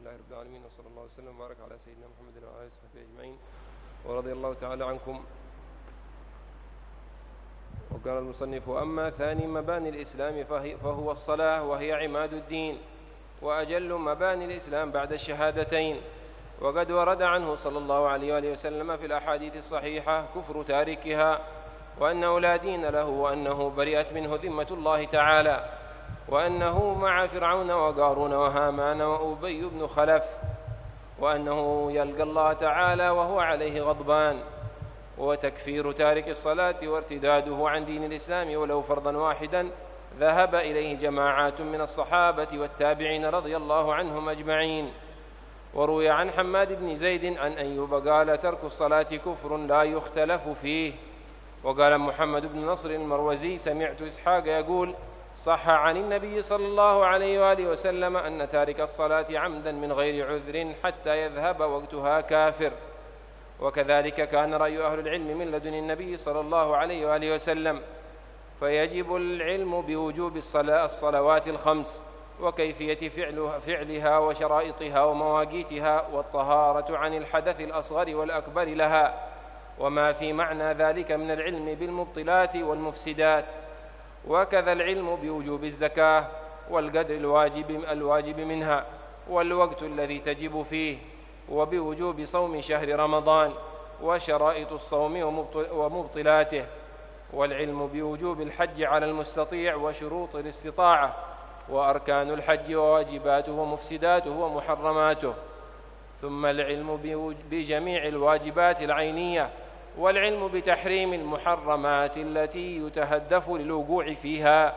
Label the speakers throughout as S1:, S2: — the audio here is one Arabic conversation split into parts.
S1: لله رب العالمين، وصلى الله وسلم وبارك على سيدنا محمد وعلى آله وصحبه أجمعين، ورضي الله تعالى عنكم. وقال المصنف: وأما ثاني مباني الإسلام فهو الصلاة، وهي عماد الدين وأجل مباني الإسلام بعد الشهادتين. وقد ورد عنه صلى الله عليه وآله وسلم في الأحاديث الصحيحة كفر تاركها، وأنه لا دين له، وأنه برئت منه ذمة الله تعالى، وأنه مع فرعون وقارون وهامان وأبي بن خلف، وأنه يلقى الله تعالى وهو عليه غضبان. وتكفير تارك الصلاة وارتداده عن دين الإسلام ولو فرضا واحدا ذهب إليه جماعات من الصحابة والتابعين رضي الله عنهم أجمعين. وروي عن حماد بن زيد عن أيوب قال: ترك الصلاة كفر لا يختلف فيه. وقال محمد بن نصر المروزي: سمعت إسحاق يقول: صح عن النبي صلى الله عليه وآله وسلم أن تارك الصلاة عمدا من غير عذر حتى يذهب وقتها كافر. وكذلك كان رأي أهل العلم من لدن النبي صلى الله عليه وآله وسلم. فيجب العلم بوجوب الصلوات الخمس وكيفية فعلها وشرائطها ومواقيتها، والطهارة عن الحدث الأصغر والأكبر لها، وما في معنى ذلك من العلم بالمبطلات والمفسدات. وكذا العلم بوجوب الزكاة والقدر الواجب منها، والوقت الذي تجب فيه، وبوجوب صوم شهر رمضان وشرائط الصوم ومبطلاته، والعلم بوجوب الحج على المستطيع وشروط الاستطاعة، وأركان الحج وواجباته ومفسداته ومحرماته. ثم العلم بجميع الواجبات العينية، والعلم بتحريم المحرمات التي يتهدف للوقوع فيها.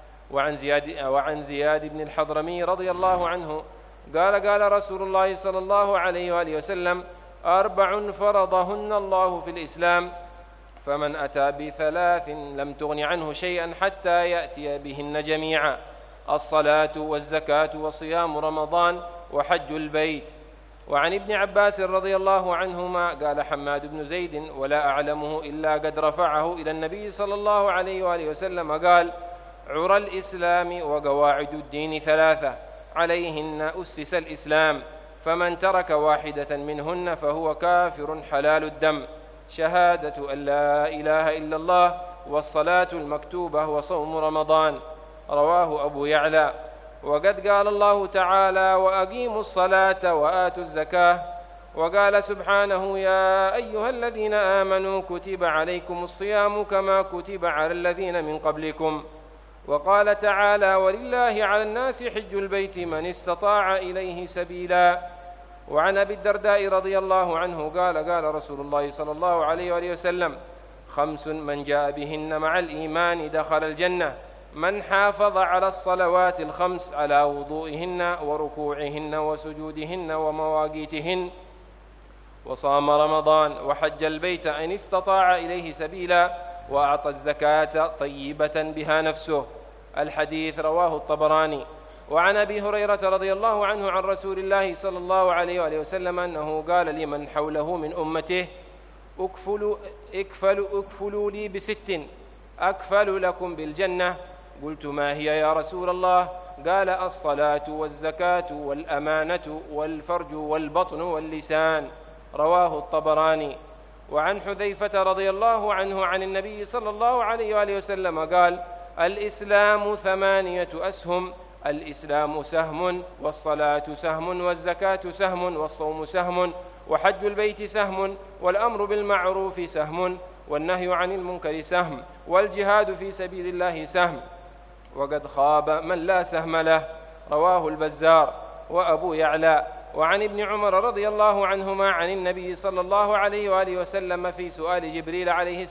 S1: وعن زياد بن الحضرمي رضي الله عنه قال رسول الله صلى الله عليه وآله وسلم: 4 فرضهن الله في الإسلام، فمن أتى ب3 لم تغن عنه شيئا حتى يأتي بهن جميعا: الصلاة والزكاة وصيام رمضان وحج البيت. وعن ابن عباس رضي الله عنهما قال حماد بن زيد: ولا أعلمه إلا قد رفعه إلى النبي صلى الله عليه وآله وسلم قال: عرى الإسلام وقواعد الدين 3 عليهن أسس الإسلام، فمن ترك واحدة منهن فهو كافر حلال الدم: شهادة أن لا إله إلا الله، والصلاة المكتوبة، وصوم رمضان. رواه أبو يعلى. وقد قال الله تعالى: وأقيموا الصلاة وآتوا الزكاة. وقال سبحانه: يا أيها الذين آمنوا كتب عليكم الصيام كما كتب على الذين من قبلكم. وقال تعالى: ولله على الناس حج البيت من استطاع إليه سبيلا. وعن أبي الدرداء رضي الله عنه قال رسول الله صلى الله عليه وآله وسلم: 5 من جاء بهن مع الإيمان دخل الجنة: من حافظ على الصلوات ال5 على وضوئهن وركوعهن وسجودهن ومواقيتهن، وصام رمضان وحج البيت إن استطاع إليه سبيلا، وأعطى الزكاة طيبة بها نفسه. الحديث رواه الطبراني. وعن أبي هريرة رضي الله عنه عن رسول الله صلى الله عليه وآله وسلم أنه قال لمن حوله من أمته: اكفلوا لي ب6 أكفل لكم بالجنة. قلت: ما هي يا رسول الله؟ قال: الصلاة والزكاة والأمانة والفرج والبطن واللسان. رواه الطبراني. وعن حذيفة رضي الله عنه عن النبي صلى الله عليه وآله وسلم قال: الإسلام 8 أسهم: الإسلام سهم، والصلاة سهم، والزكاة سهم، والصوم سهم، وحج البيت سهم، والأمر بالمعروف سهم، والنهي عن المنكر سهم، والجهاد في سبيل الله سهم، وقد خاب من لا سهم له. رواه البزار وأبو يعلى. وعن ابن عمر رضي الله عنهما عن النبي صلى الله عليه وآله وسلم في سؤال جبريل عليه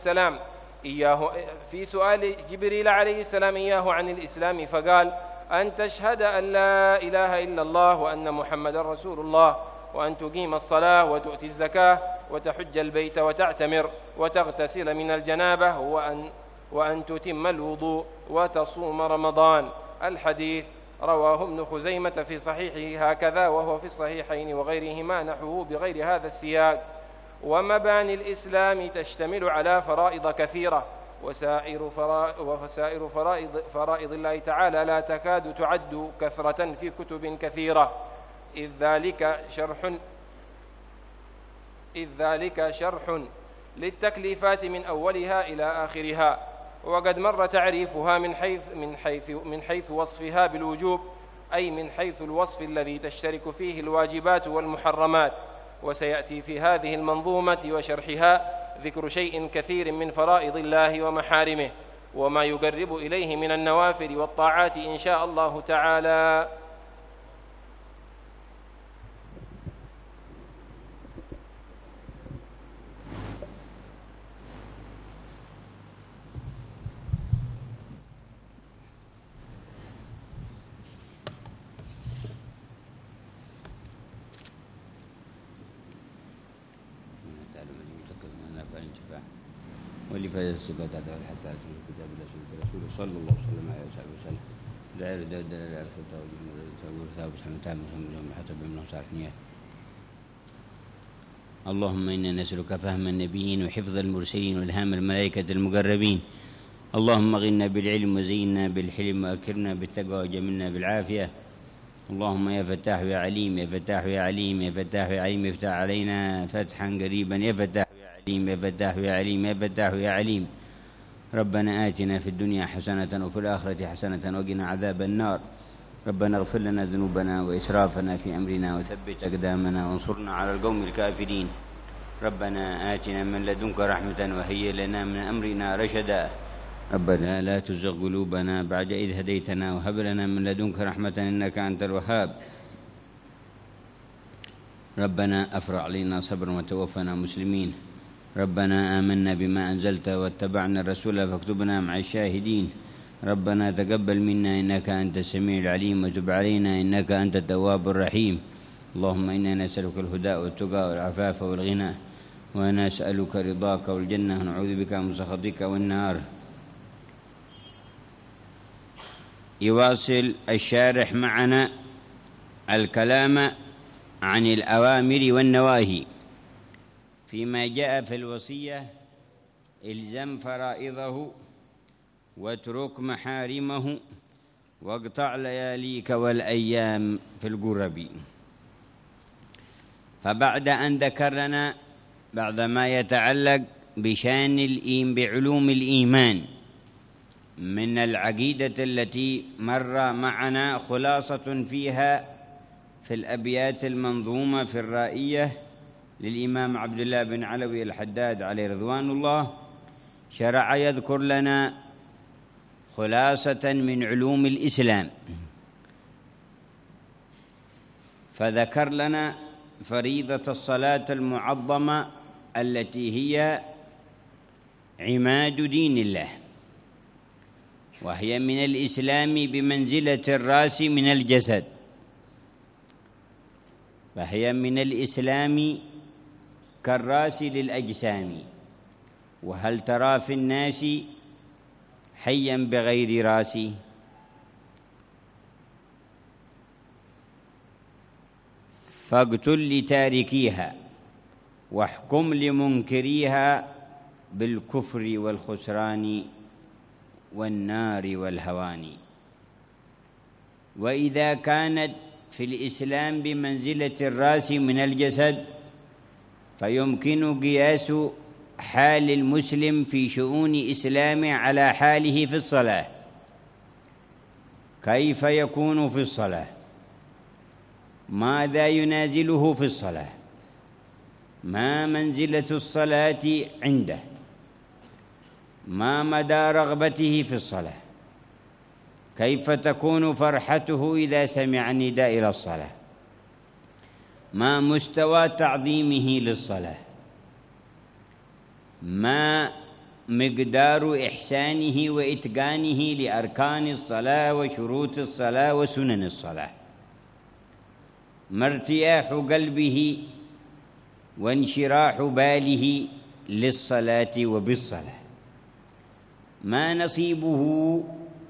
S1: السلام إياه عن الإسلام فقال: أن تشهد أن لا إله إلا الله وأن محمد رسول الله، وأن تقيم الصلاة وتؤتي الزكاة وتحج البيت وتعتمر وتغتسل من الجنابة، وأن تتم الوضوء وتصوم رمضان. الحديث رواه ابن خزيمة في صحيحه هكذا، وهو في الصحيحين وغيرهما نحوه بغير هذا السياق. ومباني الإسلام تشتمل على فرائض كثيرة، وسائر فرائض الله تعالى لا تكاد تعد كثرة في كتب كثيرة. إذ ذلك شرح للتكليفات من أولها إلى آخرها، وقد مر تعريفها من حيث وصفها بالوجوب، أي من حيث الوصف الذي تشترك فيه الواجبات والمحرمات. وسيأتي في هذه المنظومة وشرحها ذكر شيء كثير من فرائض الله ومحارمه وما يقرب إليه من النوافل والطاعات إن شاء الله تعالى.
S2: ولفائدة الصفات هذا حتى أتم الكتاب الرسول صلى الله عليه وسلم على وصحبه وسلم دائر دلالة على الخطاب والثابت حمد محمد حتى بمن صالحين. اللهم إنا نسألك فهم النبيين وحفظ المرسلين والهام الملائكة المقربين. اللهم غنا بالعلم وزينا بالحلم وأكرمنا بالتقوى وجملنا بالعافية. اللهم يا فتاح يا عليم، يا فتاح يا عليم، يا فتاح يا عليم، افتح علينا فتحا قريبا، يا فتاح يا فتاح يا عليم، يا فتاح يا عليم. ربنا آتنا في الدنيا حسنة وفي الآخرة حسنة وقنا عذاب النار. ربنا اغفر لنا ذنوبنا وإسرافنا في أمرنا وثبت أقدامنا وانصرنا على القوم الكافرين. ربنا آتنا من لدنك رحمة وهيئ لنا من أمرنا رشدا. ربنا لا تزغ قلوبنا بعد إذ هديتنا وهب لنا من لدنك رحمة إنك أنت الوهاب. ربنا أفرغ علينا صبرا وتوفنا مسلمين. ربنا آمنا بما أنزلت واتبعنا الرسول فاكتبنا مع الشاهدين. ربنا تقبل منا إنك أنت السميع العليم وتب علينا إنك أنت التواب الرحيم. اللهم إنا نسألك الهدى والتقى والعفاف والغنى، ونسألك رضاك والجنة، ونعوذ بك من سخطك والنار. يواصل الشارح معنا الكلام عن الأوامر والنواهي فيما جاء في الوصية: إلزم فرائضه واترك محارمه واقطع لياليك والأيام في القرب. فبعد أن ذكر لنا بعد ما يتعلق بعلوم الإيمان من العقيدة التي مر معنا خلاصة فيها في الأبيات المنظومة في الرائية للإمام عبد الله بن علوي الحداد عليه رضوان الله، شرع يذكر لنا خلاصة من علوم الإسلام. فذكر لنا فريضة الصلاة المعظمة التي هي عماد دين الله، وهي من الإسلام بمنزلة الرأس من الجسد، فهي من الإسلام كالرأس للأجسام. وهل ترى في الناس حيا بغير رأس؟ فاقتل لتاركيها واحكم لمنكريها بالكفر والخسران والنار والهوان. وإذا كانت في الإسلام بمنزلة الرأس من الجسد، فيمكن قياس حال المسلم في شؤون إسلامه على حاله في الصلاة. كيف يكون في الصلاة؟ ماذا ينازله في الصلاة؟ ما منزلة الصلاة عنده؟ ما مدى رغبته في الصلاة؟ كيف تكون فرحته إذا سمع النداء إلى الصلاة؟ ما مستوى تعظيمه للصلاة؟ ما مقدار إحسانه وإتقانه لأركان الصلاة وشروط الصلاة وسنن الصلاة؟ ما ارتياح قلبه وانشراح باله للصلاة وبالصلاة؟ ما نصيبه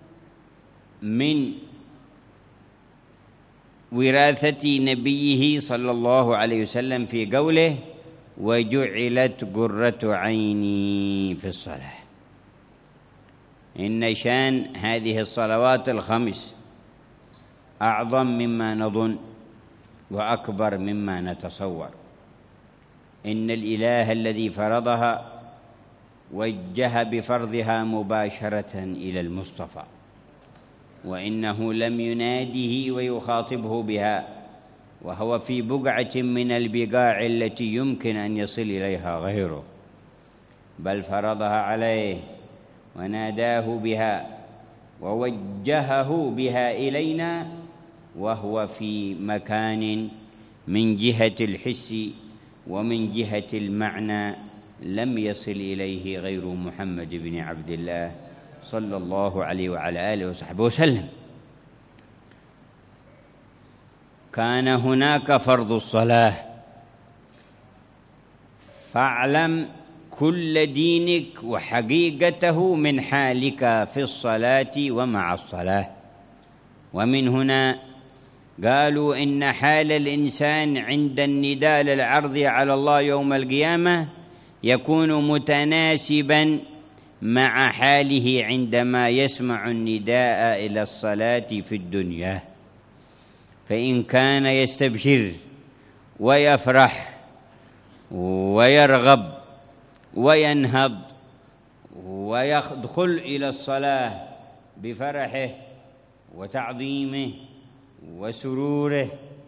S2: من وراثة نبيه صلى الله عليه وسلم في قوله: وجعلت قرة عيني في الصلاة. إن شان هذه الصلوات الخمس أعظم مما نظن، وأكبر مما نتصور. إن الإله الذي فرضها وجه بفرضها مباشرة إلى المصطفى، وإنه لم يناده ويخاطبه بها وهو في بقعة من البقاع التي يمكن أن يصل إليها غيره، بل فرضها عليه وناداه بها ووجهه بها إلينا وهو في مكان من جهة الحس ومن جهة المعنى لم يصل إليه غير محمد بن عبد الله صلى الله عليه وعلى آله وصحبه وسلم. كان هناك فرض الصلاة، فاعلم كل دينك وحقيقته من حالك في الصلاة ومع الصلاة. ومن هنا قالوا إن حال الإنسان عند النداء للعرض على الله يوم القيامة يكون متناسباً مع حاله عندما يسمع النداء إلى الصلاة في الدنيا. فإن كان يستبشر ويفرح ويرغب وينهض ويدخل إلى الصلاة بفرحه وتعظيمه وسروره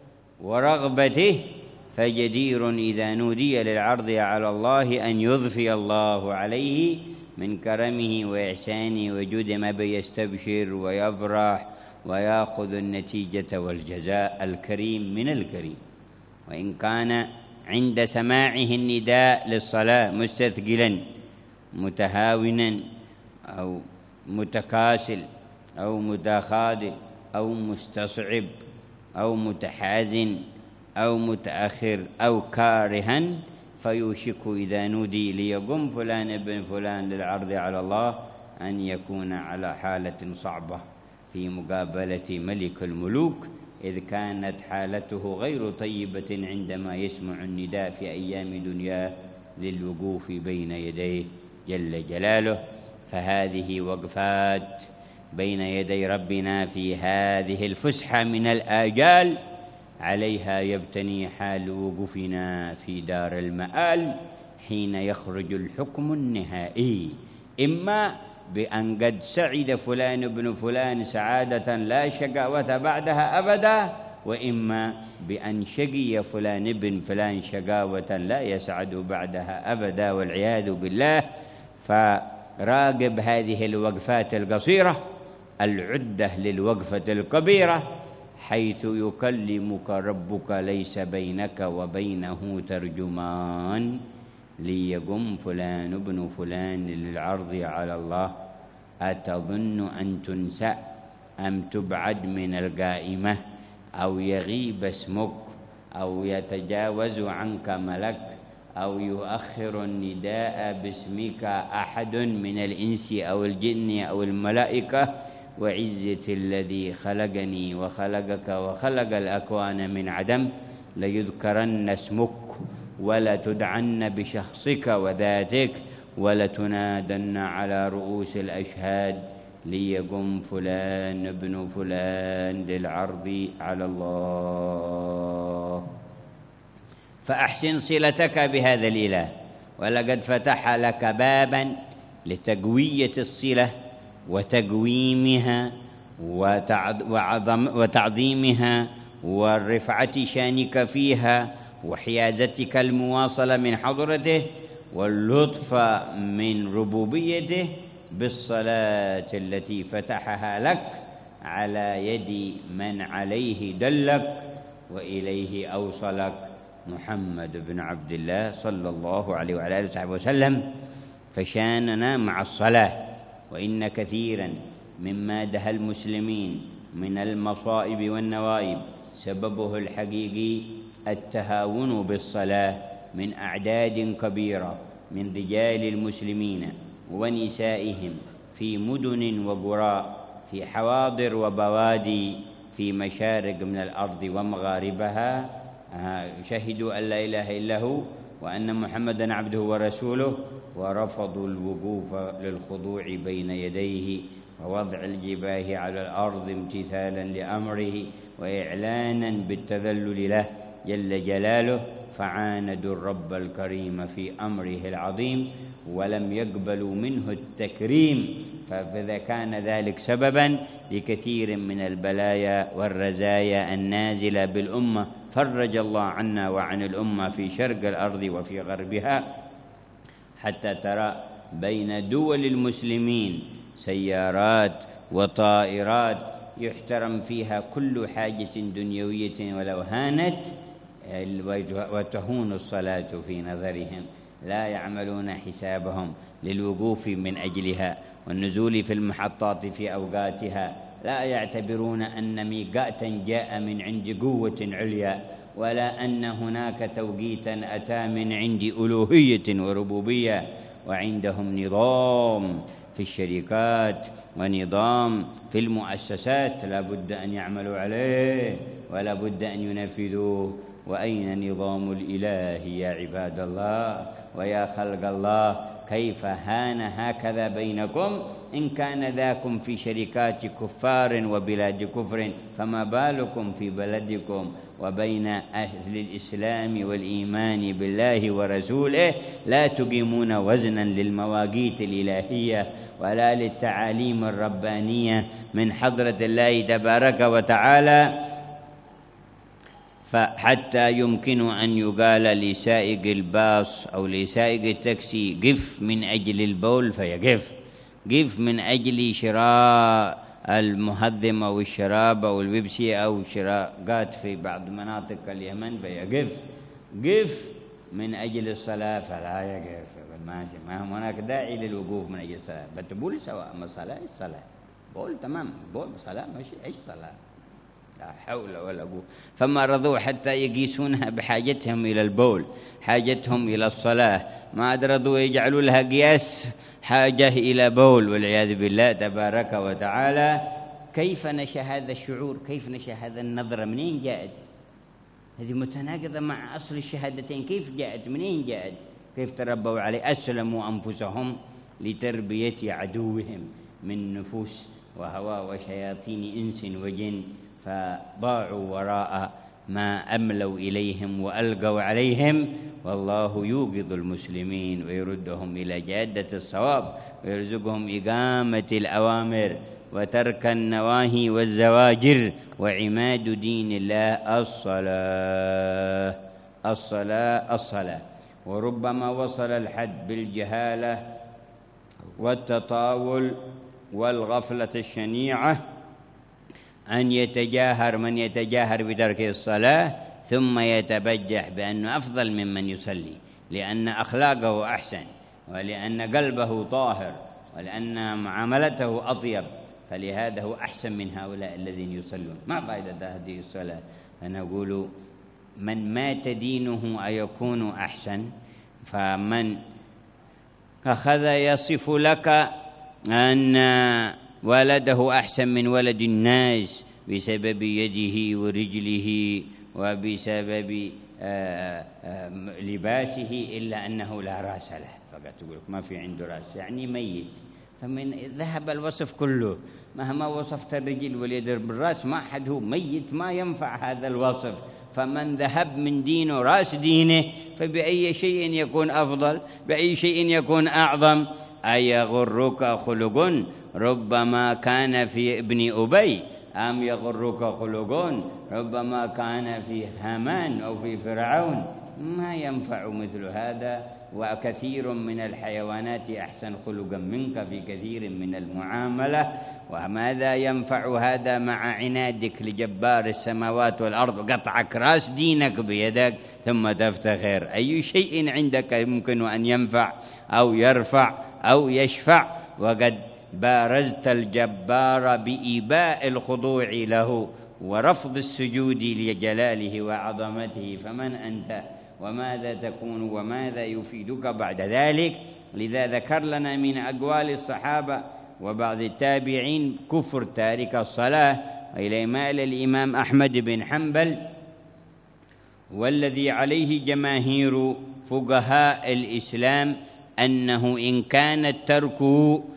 S2: ورغبته، فجدير إذا نودي للعرض على الله أن يضفي الله عليه من كرمه وإحسانه وجود ما بيستبشر ويفرح ويأخذ النتيجة والجزاء الكريم من الكريم. وإن كان عند سماعه النداء للصلاة مستثقلا متهاونا أو متكاسل أو متخاذل أو مستصعب أو متحازن أو متأخر أو كارها، فيوشك إذا نودي ليقم فلان ابن فلان للعرض على الله أن يكون على حالة صعبة في مقابلة ملك الملوك، إذ كانت حالته غير طيبة عندما يسمع النداء في أيام دنياه للوقوف بين يديه جل جلاله. فهذه وقفات بين يدي ربنا في هذه الفسحة من الآجال عليها يبتني حال وقوفنا في دار المآل حين يخرج الحكم النهائي، إما بأن قد سعد فلان ابن فلان سعادة لا شقاوة بعدها أبدا، وإما بأن شقي فلان ابن فلان شقاوة لا يسعد بعدها أبدا والعياذ بالله. فراقب هذه الوقفات القصيرة العدة للوقفة الكبيرة، حيث يكلمك ربك ليس بينك وبينه ترجمان ليقم فلان ابن فلان للعرض على الله. أتظن أن تنسى أم تبعد من القائمة أو يغيب اسمك أو يتجاوز عنك ملك أو يؤخر النداء باسمك أحد من الإنس أو الجن أو الملائكة؟ وعزة الذي خلقني وخلقك وخلق الأكوان من عدم ليذكرن اسمك ولتدعن بشخصك وذاتك ولتنادن على رؤوس الأشهاد ليقم فلان ابن فلان للعرض على الله. فأحسن صلتك بهذا الإله، ولقد فتح لك بابا لتقوية الصلة وتقويمها وتعظيمها والرفعة شانك فيها وحيازتك المواصلة من حضرته واللطف من ربوبيته بالصلاة التي فتحها لك على يد من عليه دلك وإليه أوصلك محمد بن عبد الله صلى الله عليه وعلى آله وصحبه وسلم. فشاننا مع الصلاة، وإن كثيرا مما دهى المسلمين من المصائب والنوائب سببه الحقيقي التهاون بالصلاة من أعداد كبيرة من رجال المسلمين ونسائهم في مدن وقرى، في حواضر وبوادي، في مشارق من الأرض ومغاربها، شهدوا أن لا إله إلا هو وأن محمدًا عبده ورسوله، ورفضوا الوقوف للخضوع بين يديه ووضع الجباه على الأرض امتثالا لأمره وإعلانا بالتذلل له جل جلاله، فعاندوا الرب الكريم في أمره العظيم ولم يقبلوا منه التكريم، فإذا كان ذلك سببا لكثير من البلايا والرزايا النازلة بالأمة، فرج الله عنا وعن الأمة في شرق الأرض وفي غربها، حتى ترى بين دول المسلمين سيارات وطائرات يحترم فيها كل حاجة دنيوية ولو هانت، وتهون الصلاة في نظرهم، لا يعملون حسابهم للوقوف من أجلها والنزول في المحطات في أوقاتها، لا يعتبرون أن ميقاتا جاء من عند قوة عليا، ولا أن هناك توقيتا أتى من عند ألوهية وربوبية. وعندهم نظام في الشركات ونظام في المؤسسات لا بد أن يعملوا عليه ولا بد أن ينفذوه. وأين نظام الإله يا عباد الله ويا خلق الله؟ كيف هان هكذا بينكم؟ إن كان ذاكم في شركات كفار وبلاد كفر، فما بالكم في بلدكم وبين أهل الإسلام والإيمان بالله ورسوله؟ لا تقيمون وزنا للمواقيت الإلهية ولا للتعاليم الربانية من حضرة الله تبارك وتعالى، فحتى يمكن أن يقال لسائق الباص أو لسائق التاكسي قف من أجل البول فيقف، قف من أجل شراء المهذم أو الشراب أو البيبسي أو شراءات في بعض مناطق اليمن فيقف، قف من أجل الصلاة فلا يقف. ما هناك داعي للوقوف من أجل الصلاة، بتبول سواء ما صلاة الصلاة بول تمام، بول صلاة ماشي إيش صلاة، لا حول ولا قوة. فما رضوا حتى يقيسونها بحاجتهم إلى البول، حاجتهم إلى الصلاة، ما رضوا يجعلوا لها قياس حاجة إلى بول، والعياذ بالله تبارك وتعالى. كيف نشأ هذا الشعور؟ كيف نشأ هذا النظرة؟ منين جاءت؟ هذه متناقضة مع أصل الشهادتين. كيف جاءت؟ منين جاءت؟ كيف تربوا عليه؟ أسلموا أنفسهم لتربية عدوهم من نفوس وهوى وشياطين إنس وجن، فضاعوا وراء ما أملوا إليهم وألقوا عليهم. والله يوقظ المسلمين ويردهم إلى جادة الصواب ويرزقهم إقامة الأوامر وترك النواهي والزواجر، وعماد دين الله الصلاة الصلاة الصلاة. وربما وصل الحد بالجهالة والتطاول والغفلة الشنيعة أن يتجاهر من يتجاهر بترك الصلاة ثم يتبجح بأنه أفضل ممن يصلي، لأن أخلاقه أحسن ولأن قلبه طاهر ولأن معاملته أطيب، فلهذا هو أحسن من هؤلاء الذين يصلون. ما فائدة هذه الصلاة؟ فنقول من مات دينه أيكون أحسن؟ فمن أخذ يصف لك أن ولده أحسن من ولد الناس بسبب يده ورجله وبسبب لباسه، إلا أنه لا رأس له، فقد تقول ما في عنده رأس يعني ميت. فمن ذهب الوصف كله، مهما وصفت الرجل واليد بالرأس ما حد هو ميت، ما ينفع هذا الوصف. فمن ذهب من دينه رأس دينه فبأي شيء يكون أفضل؟ بأي شيء يكون أعظم؟ أيغرك خلق ربما كان في ابن أبي، أم يغرك خلق ربما كان في هامان أو في فرعون؟ ما ينفع مثل هذا. وكثير من الحيوانات أحسن خلقا منك في كثير من المعاملة، وماذا ينفع هذا مع عنادك لجبار السماوات والأرض وقطعك رأس دينك بيدك ثم تفتخر؟ أي شيء عندك يمكن أن ينفع أو يرفع أو يشفع وقد بارزت الجبار بإيباء الخضوع له ورفض السجود لجلاله وعظمته؟ فمن أنت وماذا تكون وماذا يفيدك بعد ذلك؟ لذا ذكر لنا من أقوال الصحابة وبعض التابعين كفر تارك الصلاة، إلى مال الإمام أحمد بن حنبل، والذي عليه جماهير فقهاء الإسلام أنه إن كان الترك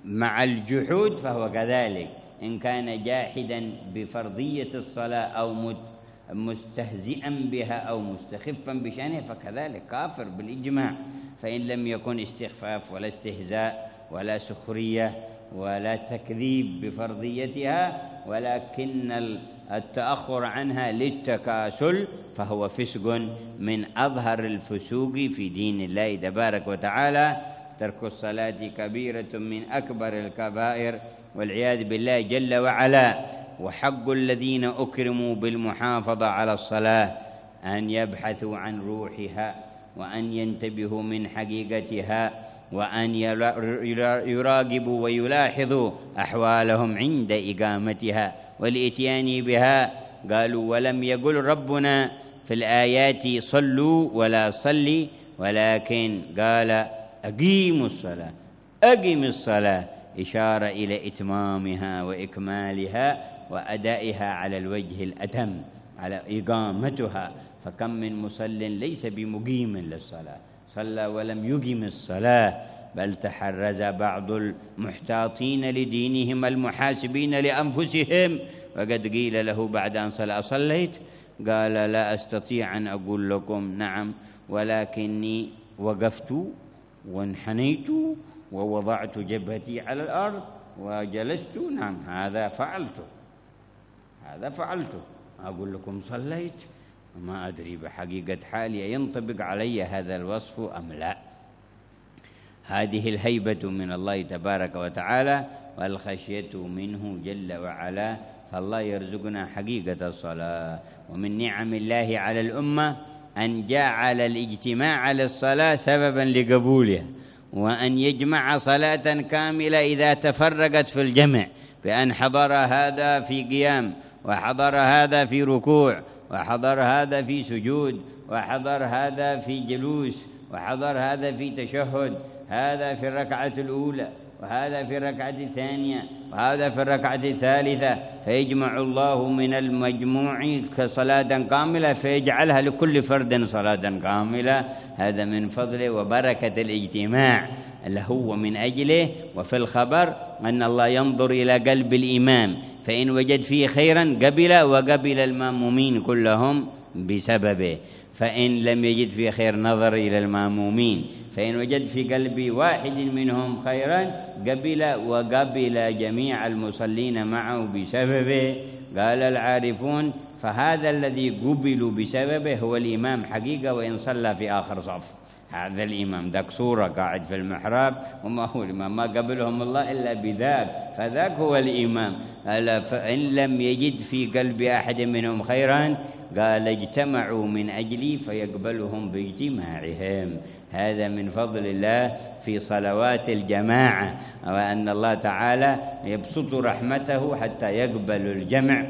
S2: مع الجحود فهو كذلك، إن كان جاحدا بفرضية الصلاة أو مستهزئا بها أو مستخفا بشأنها فكذلك كافر بالإجماع. فإن لم يكن استخفاف ولا استهزاء ولا سخرية ولا تكذيب بفرضيتها، ولكن التأخر عنها للتكاسل، فهو فسق من أظهر الفسوق في دين الله تبارك وتعالى. ترك الصلاة كبيرة من أكبر الكبائر والعياذ بالله جل وعلا. وحق الذين أكرموا بالمحافظة على الصلاة أن يبحثوا عن روحها، وأن ينتبهوا من حقيقتها، وأن يراقبوا ويلاحظوا أحوالهم عند إقامتها والإتيان بها. قالوا ولم يقل ربنا في الآيات صلوا ولا صلي، ولكن قال أقيموا الصلاة، أقم الصلاة، إشارة إلى إتمامها وإكمالها وأدائها على الوجه الأتم، على إقامتها. فكم من مصل ليس بمقيم للصلاة، صلى ولم يقم الصلاة، بل تحرز بعض المحتاطين لدينهم المحاسبين لأنفسهم، وقد قيل له بعد أن صليت قال لا أستطيع أن أقول لكم نعم، ولكني وقفت وانحنيت ووضعت جبهتي على الأرض وجلست، نعم هذا فعلته. أقول لكم صليت، ما أدري بحقيقة حالي ينطبق علي هذا الوصف أم لا. هذه الهيبة من الله تبارك وتعالى والخشية منه جل وعلا. فالله يرزقنا حقيقة الصلاة. ومن نعم الله على الأمة أن جعل الاجتماع على الصلاة سببا لقبولها، وأن يجمع صلاة كاملة إذا تفرقت في الجمع، بأن حضر هذا في قيام، وحضر هذا في ركوع، وحضر هذا في سجود، وحضر هذا في جلوس، وحضر هذا في تشهد، هذا في الركعة الأولى، وهذا في الركعة الثانية، وهذا في الركعة الثالثة، فيجمع الله من المجموع كصلاة كاملة، فيجعلها لكل فرد صلاة كاملة. هذا من فضله وبركة الاجتماع اللي هو من أجله. وفي الخبر أن الله ينظر إلى قلب الإمام، فإن وجد فيه خيرا قبل، وقبل المأمومين كلهم بسببه. فإن لم يجد فيه خير نظر إلى المأمومين، فإن وجد في قلب واحد منهم خيرا قبل، وقبل جميع المصلين معه بسببه. قال العارفون فهذا الذي قبلوا بسببه هو الإمام حقيقة، وإن صلى في آخر صف. هذا الإمام ذاك صورة قاعد في المحراب، وما هو الإمام، ما قبلهم الله إلا بذاك، فذاك هو الإمام. فإن لم يجد في قلب أحد منهم خيرا قال اجتمعوا من أجلي فيقبلهم باجتماعهم. هذا من فضل الله في صلوات الجماعة، وأن الله تعالى يبسط رحمته حتى يقبل الجمع.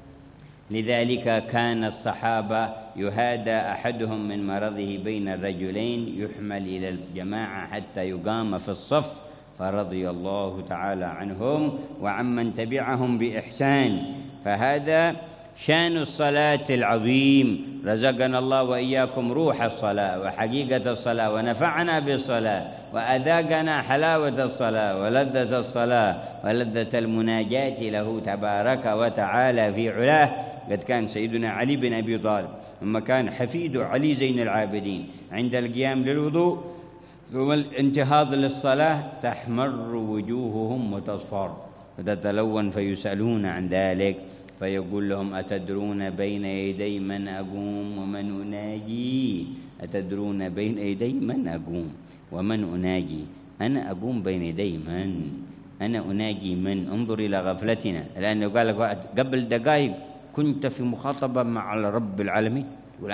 S2: لذلك كان الصحابة يهادى أحدهم من مرضه بين الرجلين يحمل إلى الجماعة حتى يقام في الصف، فرضي الله تعالى عنهم وعمن تبعهم بإحسان. فهذا شان الصلاة العظيم. رزقنا الله وإياكم روح الصلاة وحقيقة الصلاة، ونفعنا بالصلاة، وأذاقنا حلاوة الصلاة ولذة الصلاة ولذة المناجاة له تبارك وتعالى في علاه. قد كان سيدنا علي بن أبي طالب لما كان حفيد علي زين العابدين عند القيام للوضوء ثم الانتهاض للصلاة تحمر وجوههم وتصفر وتتلون، فيسألون عن ذلك فيقول لهم أتدرون بين يدي من أقوم ومن أناجي؟ أتدرون بين يدي من أقوم ومن أناجي؟ أنا أقوم بين يدي من؟ أنا أناجي من؟ انظر إلى غفلتنا. لأنه قال لك قبل دقائق كنت في مخاطبة مع رب العالمين، يقول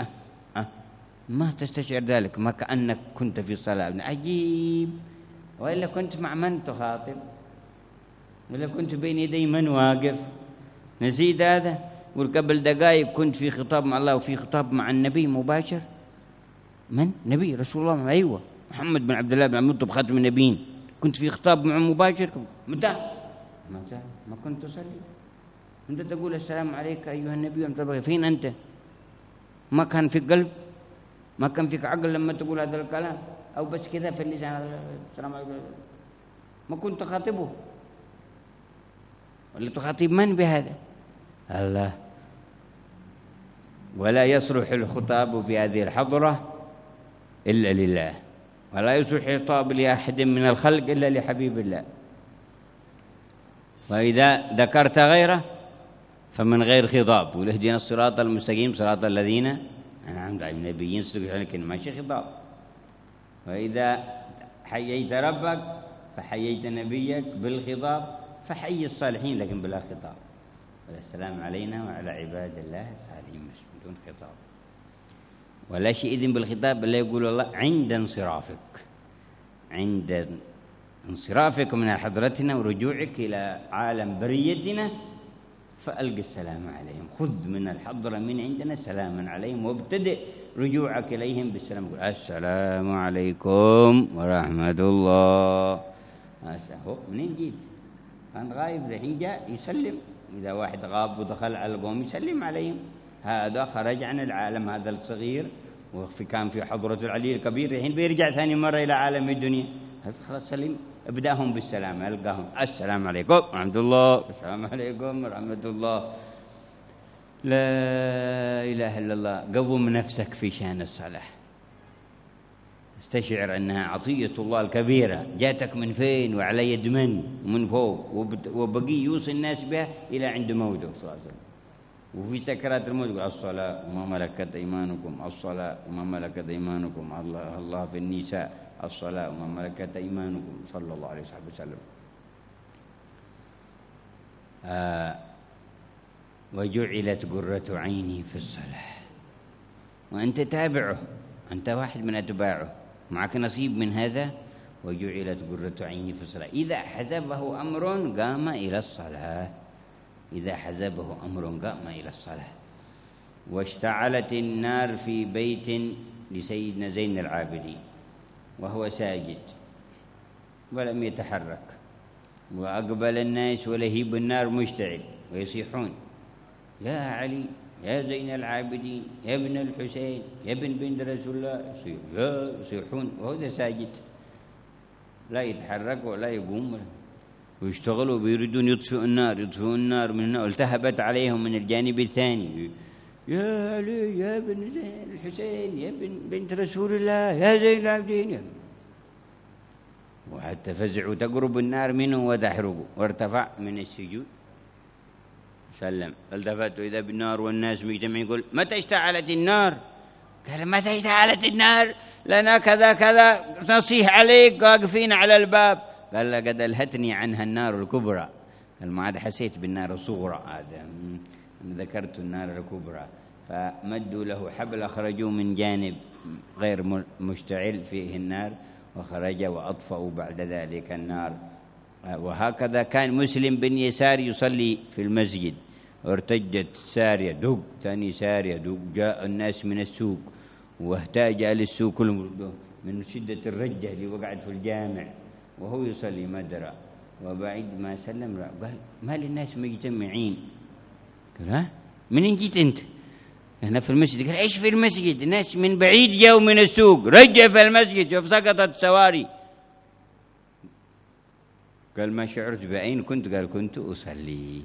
S2: ما تستشعر ذلك، ما كأنك كنت في صلاة. عجيب. وإلا كنت مع من تخاطب؟ ولا كنت بين يدي من واقف؟ نسيت هذا؟ يقول قبل دقائق كنت في خطاب مع الله وفي خطاب مع النبي مباشر. من؟ نبي رسول الله، أيوة محمد بن عبد الله بن عبد المطلب خاتم النبيين، كنت في خطاب معه مباشر. متى؟ ما كنت أصلي. أنت تقول السلام عليك أيها النبي وأنت فين أنت؟ ما كان في قلب؟ ما كان فيك عقل لما تقول هذا الكلام؟ أو بس كذا في اللسان السلام عليكم؟ ما كنت تخاطبه، ولا تخاطب من بهذا؟ الله. ولا يصلح الخطاب في هذه الحضرة إلا لله، ولا يصلح الخطاب لأحد من الخلق إلا لحبيب الله. وإذا ذكرت غيره فمن غير خطاب. واهدنا الصراط المستقيم صراط الذين أنعمت عليهم، النبيين صدق، لكن ماشي خطاب. وإذا حييت ربك فحييت نبيك بالخطاب، فحي الصالحين لكن بلا خطاب. والسلام علينا وعلى عباد الله الصالحين بدون خطاب. ولا شيء إذن بالخطاب إلا يقول الله عند انصرافك، عند انصرافك من حضرتنا ورجوعك إلى عالم بريتنا فألقي السلام عليهم. خذ من الحضرة من عندنا سلاما عليهم، وابتدئ رجوعك إليهم بالسلام. قل السلام عليكم ورحمة الله. هو منين جيت؟ كان غايب، الحين جاء يسلم. إذا واحد غاب ودخل على القوم يسلم عليهم. هذا خرج عن العالم هذا الصغير كان في حضرة العلي الكبير، الحين بيرجع ثاني مرة إلى عالم الدنيا. خلاص سلم، ابدأهم بالسلام، ألقاهم السلام عليكم ورحمة الله، السلام عليكم ورحمة الله. لا إله إلا الله. قوم نفسك في شأن الصلاة، استشعر أنها عطية الله الكبيرة جاتك من فين وعلى يد من فوق، وبقي يوصي الناس بها إلى عند موته صلى الله عليه وسلم. وفي سكرات الموت يقول الصلاة وما ملكت أيمانكم، الصلاة وما ملكت أيمانكم، الله في النساء، الصلاة وما ملكت أيمانكم، صلى الله عليه وسلم. وجعلت قرة عيني في الصلاة. وأنت تابعه، أنت واحد من أتباعه، معك نصيب من هذا. وجعلت قرة عيني في الصلاة. إذا حزبه أمر قام إلى الصلاة، إذا حزبه أمر قام إلى الصلاة. واشتعلت النار في بيت لسيدنا زين العابدين وهو ساجد ولم يتحرك، وأقبل الناس ولهيب النار مشتعل ويصيحون يا علي يا زين العابدين يا ابن الحسين يا ابن بنت رسول الله، يصيحون وهو ساجد لا يتحرك ولا يقوم، ويشتغلوا بيريدون يطفئوا النار من هنا. التهبت عليهم من الجانب الثاني يا علي يا ابن زين الحسين يا ابن بنت رسول الله يا زين العابدين، وحتى فزعوا تقرب النار منه وتحرقوا. وارتفع من السجود سلم، التفت إذا بالنار والناس مجتمعين يقول متى اشتعلت النار؟ قال متى اشتعلت النار؟ لنا كذا كذا نصيح عليك واقفين على الباب. قال لقد ألهتني عنها النار الكبرى. قال ما عاد حسيت بالنار الصغرى، هذا ذكرت النار الكبرى. فمدوا له حبل أخرجوا من جانب غير مشتعل فيه النار، وخرج وأطفأوا بعد ذلك النار. وهكذا كان مسلم بن يسار يصلي في المسجد، وارتجت سارية دق، ثاني سارية دق، جاء الناس من السوق واهتاج أهل السوق كلهم من شدة الرجة اللي وقعت في الجامع، وهو يصلي ما درى. وبعد ما سلم قال ما للناس مجتمعين؟ قال ها منين جيت أنت؟ هنا في المسجد. قال إيش في المسجد؟ الناس من بعيد جاءوا من السوق، رجع في المسجد شوف سقطت سواري. قال ما شعرت بأين كنت؟ قال كنت أصلي.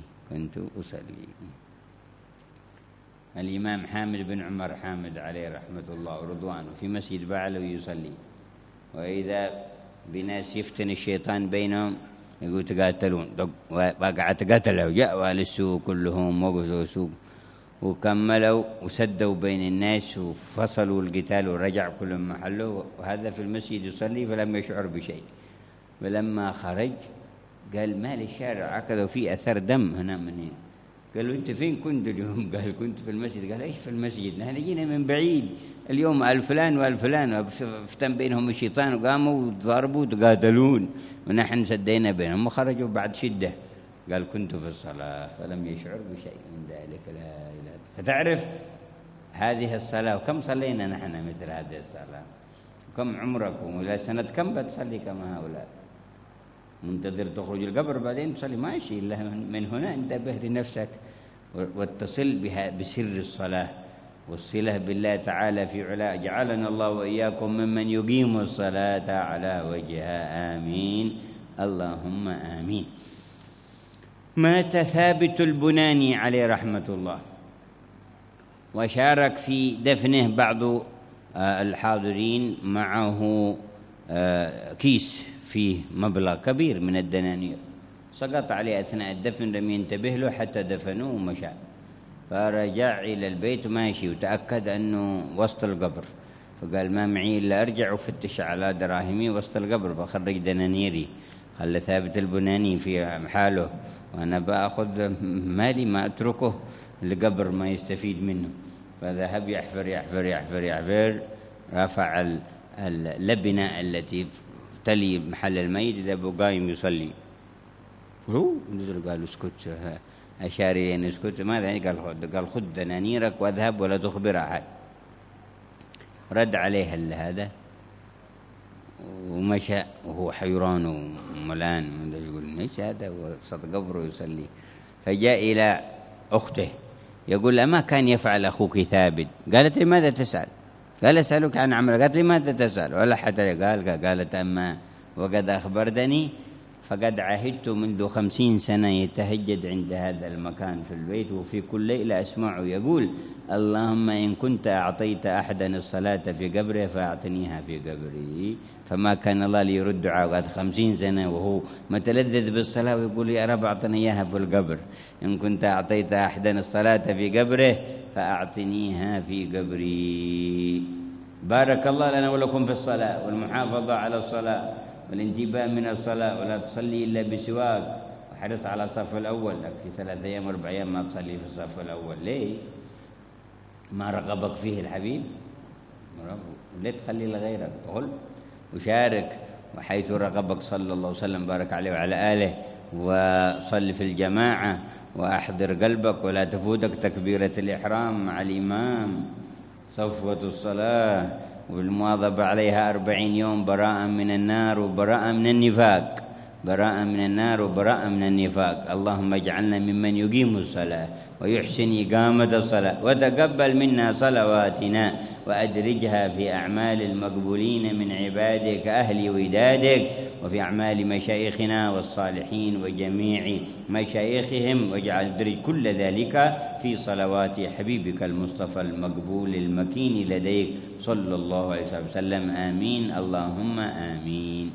S2: الإمام حامد بن عمر حامد عليه رحمة الله ورضوانه في مسجد بعله يصلي، وإذا بناس يفتن الشيطان بينهم يقول تقاتلون، وقع تقاتلوا، جاءوا أهل السوق كلهم وقفوا السوق وكملوا وسدوا بين الناس وفصلوا القتال ورجع كل محله، وهذا في المسجد يصلي فلم يشعر بشيء. ولما خرج قال ما للشارع عكذا وفي أثر دم هنا منين؟ قالوا أنت فين كنت اليوم؟ قال كنت في المسجد. قال إيش في المسجد؟ نحن جينا من بعيد اليوم الفلان والفلان فتن بينهم الشيطان وقاموا وضربوا وتقاتلون ونحن سدينا بينهم وخرجوا بعد شدة. قال كنت في الصلاة فلم يشعر بشيء من ذلك. لا إله. فتعرف هذه الصلاة وكم صلينا نحن مثل هذه الصلاة؟ كم عمركم ولا سنة كم بتصلي كما هؤلاء؟ منتظر تخرج القبر بعدين تصلي؟ ماشي إلا من هنا انتبه لنفسك واتصل بها بسر الصلاة والصلة بالله تعالى في علاء. جعلنا الله وإياكم ممن يقيم الصلاة على وجهها آمين. اللهم آمين. مات ثابت البناني عليه رحمة الله، وشارك في دفنه بعض الحاضرين، معه كيس فيه مبلغ كبير من الدنانير، سقط عليه أثناء الدفن، لم ينتبه له حتى دفنوه ومشى، فرجع إلى البيت ماشي وتأكد أنه وسط القبر، فقال ما معي إلا أرجع وفتش على دراهمي وسط القبر بخرج دنانيري، خلى ثابت البناني في حاله وأنا بأخذ مالي ما أتركه القبر ما يستفيد منه. فذهب يحفر يحفر يحفر يحفر، رفع اللبنة التي تلي محل الميت، إذا قايم يصلي هو قال اسكت، أشار إليه اسكت، ماذا يعني؟ قال خذ دنانيرك واذهب ولا تخبر أحد. رد عليه هذا ومشى وهو حيران وملان، يقول ليش هذا وسط قبره يصلي. فجاء إلى أخته يقول أما كان يفعل أخوك ثابت؟ قالت لماذا تسأل؟ قال أسألك عن عمله. قالت لماذا تسأل؟ ولا حتى قالت أما وقد أخبرتني فقد عهدت منذ 50 سنة يتهجد عند هذا المكان في البيت، وفي كل ليلة أسمعه يقول اللهم إن كنت أعطيت أحدا الصلاة في قبره فأعطنيها في قبري. فما كان الله ليرد دعاء 50 سنة وهو متلذذ بالصلاة ويقول يا رب أعطني إياها في القبر، إن كنت أعطيت أحدا الصلاة في قبره فأعطنيها في قبري. بارك الله لنا ولكم في الصلاة والمحافظة على الصلاة والانتباه من الصلاة، ولا تصلي إلا بسواك، وحرص على الصف الأول. لك في 3 أيام 4 أيام ما تصلي في الصف الأول، ليه؟ ما رغبك فيه الحبيب؟ ليه تخلي لغيرك؟ قل وشارك، وحيث رغبك صلى الله عليه وسلم بارك عليه وعلى آله، وصل في الجماعة وأحضر قلبك، ولا تفوتك تكبيرة الإحرام مع الإمام، صفوة الصلاة والمواظبة عليها 40 يوم، براءة من النار وبراءة من النفاق، براءة من النار وبراءة من النفاق. اللهم اجعلنا ممن يقيم الصلاة ويحسن إقامة الصلاة، وتقبل منا صلواتنا، وأدرجها في أعمال المقبولين من عبادك أهل ودادك، وفي أعمال مشايخنا والصالحين وجميع مشايخهم، واجعل أدرج كل ذلك في صلوات حبيبك المصطفى المقبول المكين لديك صلى الله عليه وسلم. آمين اللهم آمين.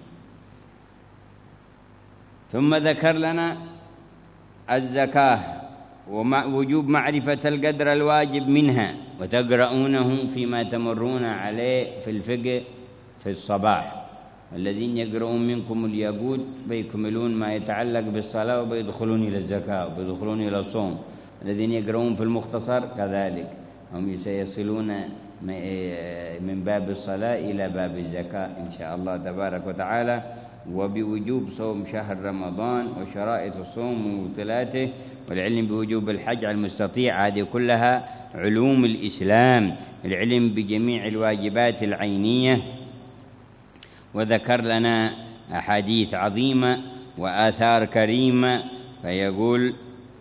S2: ثم ذكر لنا الزكاة ووجوب معرفة القدر الواجب منها، وتقرؤونه فيما تمرون عليه في الفقه في الصباح. الذين يقرؤون منكم الياقوت بيكملون ما يتعلق بالصلاة وبيدخلون إلى الزكاة وبيدخلون إلى الصوم. الذين يقرؤون في المختصر كذلك هم سيصلون من باب الصلاة إلى باب الزكاة إن شاء الله تبارك وتعالى. وبوجوب صوم شهر رمضان وشرائط الصوم ومبطلاته، والعلم بوجوب الحج على المستطيع، هذه كلها علوم الإسلام، العلم بجميع الواجبات العينية. وذكر لنا أحاديث عظيمة وآثار كريمة، فيقول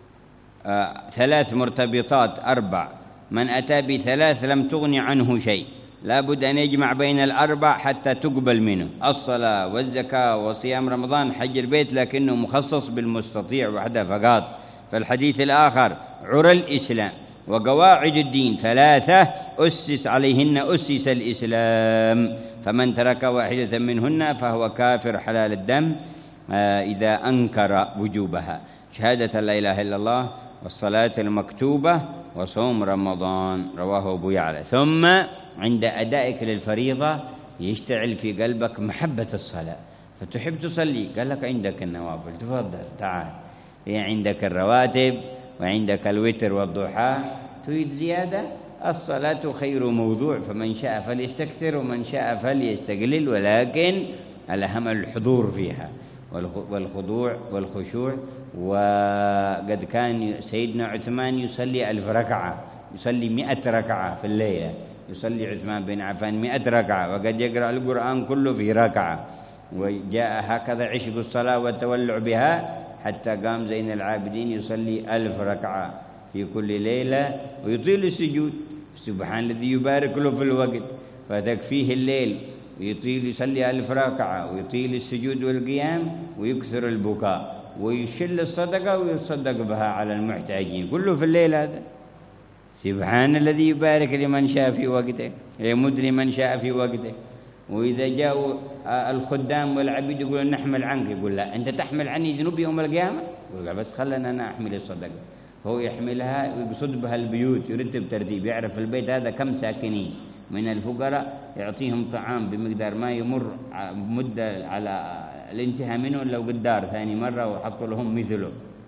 S2: 3 مرتبطات 4 من أتى ب3 لم تغني عنه شيء، لا بد أن يجمع بين ال4 حتى تقبل منه، الصلاة والزكاة وصيام رمضان حج البيت، لكنه مخصص بالمستطيع وحده فقط. فالحديث الآخر عرى الإسلام وقواعد الدين 3 أسس عليهن أسس الإسلام، فمن ترك واحدة منهن فهو كافر حلال الدم إذا أنكر وجوبها، شهادة لا إله إلا الله والصلاة المكتوبة وصوم رمضان، رواه أبو يعلى. ثم عند أدائك للفريضة يشتعل في قلبك محبة الصلاة، فتحب تصلي، قال لك عندك النوافل تفضل تعال، عندك الرواتب وعندك الوتر والضحى، تريد زيادة، الصلاة خير موضوع، فمن شاء فليستكثر ومن شاء فليستقلل، ولكن الأهم الحضور فيها والخضوع والخشوع. وقد كان سيدنا عثمان يصلي 1000 ركعة، يصلي 100 ركعة في الليلة، يصلي عثمان بن عفان 100 ركعة، وقد يقرأ القرآن كله في ركعة. وجاء هكذا عشق الصلاة والتولع بها حتى قام زين العابدين يصلي 1000 ركعة في كل ليلة، ويطيل السجود، سبحان الذي يبارك له في الوقت، فتكفيه الليل ويطيل يصلي 1000 ركعة ويطيل السجود والقيام ويكثر البكاء ويشل الصدقة ويتصدق بها على المحتاجين، كله في الليل هذا. سبحان الذي يبارك لمن شاء في وقته يمد لمن شاء في وقته. وإذا جاءوا الخدام والعبيد يقولون نحمل عنك، يقول لا، أنت تحمل عني ذنوب يوم القيامة؟ يقول بس خلنا أنا أحمل الصدقة. فهو يحملها ويقصد بها البيوت، يرتب ترتيب، يعرف البيت هذا كم ساكنين من الفقراء، يعطيهم طعام بمقدار ما يمر مدة على الانتهاء منه لو قدار ثاني مرة وحطوا لهم مثله.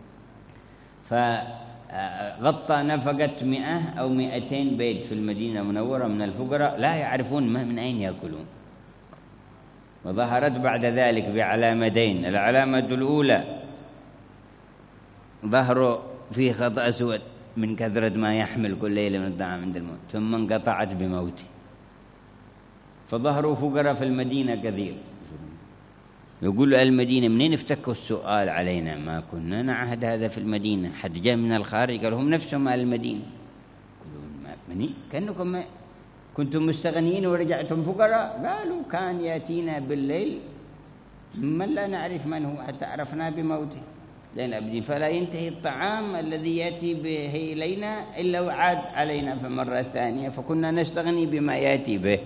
S2: فغطى نفقة 100 أو 200 بيت في المدينة المنورة من الفقراء لا يعرفون من أين يأكلون. وظهرت بعد ذلك بعلامتين: العلامة الأولى ظهره فيه خط أسود من كثرة ما يحمل كل ليلة من الطعام عند الموت، ثم انقطعت بموته. فظهروا فقراء في المدينة كثير. يقول المدينة منين افتكوا السؤال علينا؟ ما كنا نعهد هذا في المدينة، حد جاء من الخارج؟ قالوا هم نفسهم أهل المدينة. يقولون مني كأنكم كنتم مستغنيين ورجعتم فقراء. قالوا كان يأتينا بالليل من لا نعرف من هو حتى عرفنا بموته لين أبدين، فلا ينتهي الطعام الذي يأتي به إلينا إلا وعاد علينا في المرة الثانية، فكنا نستغني بما يأتي به.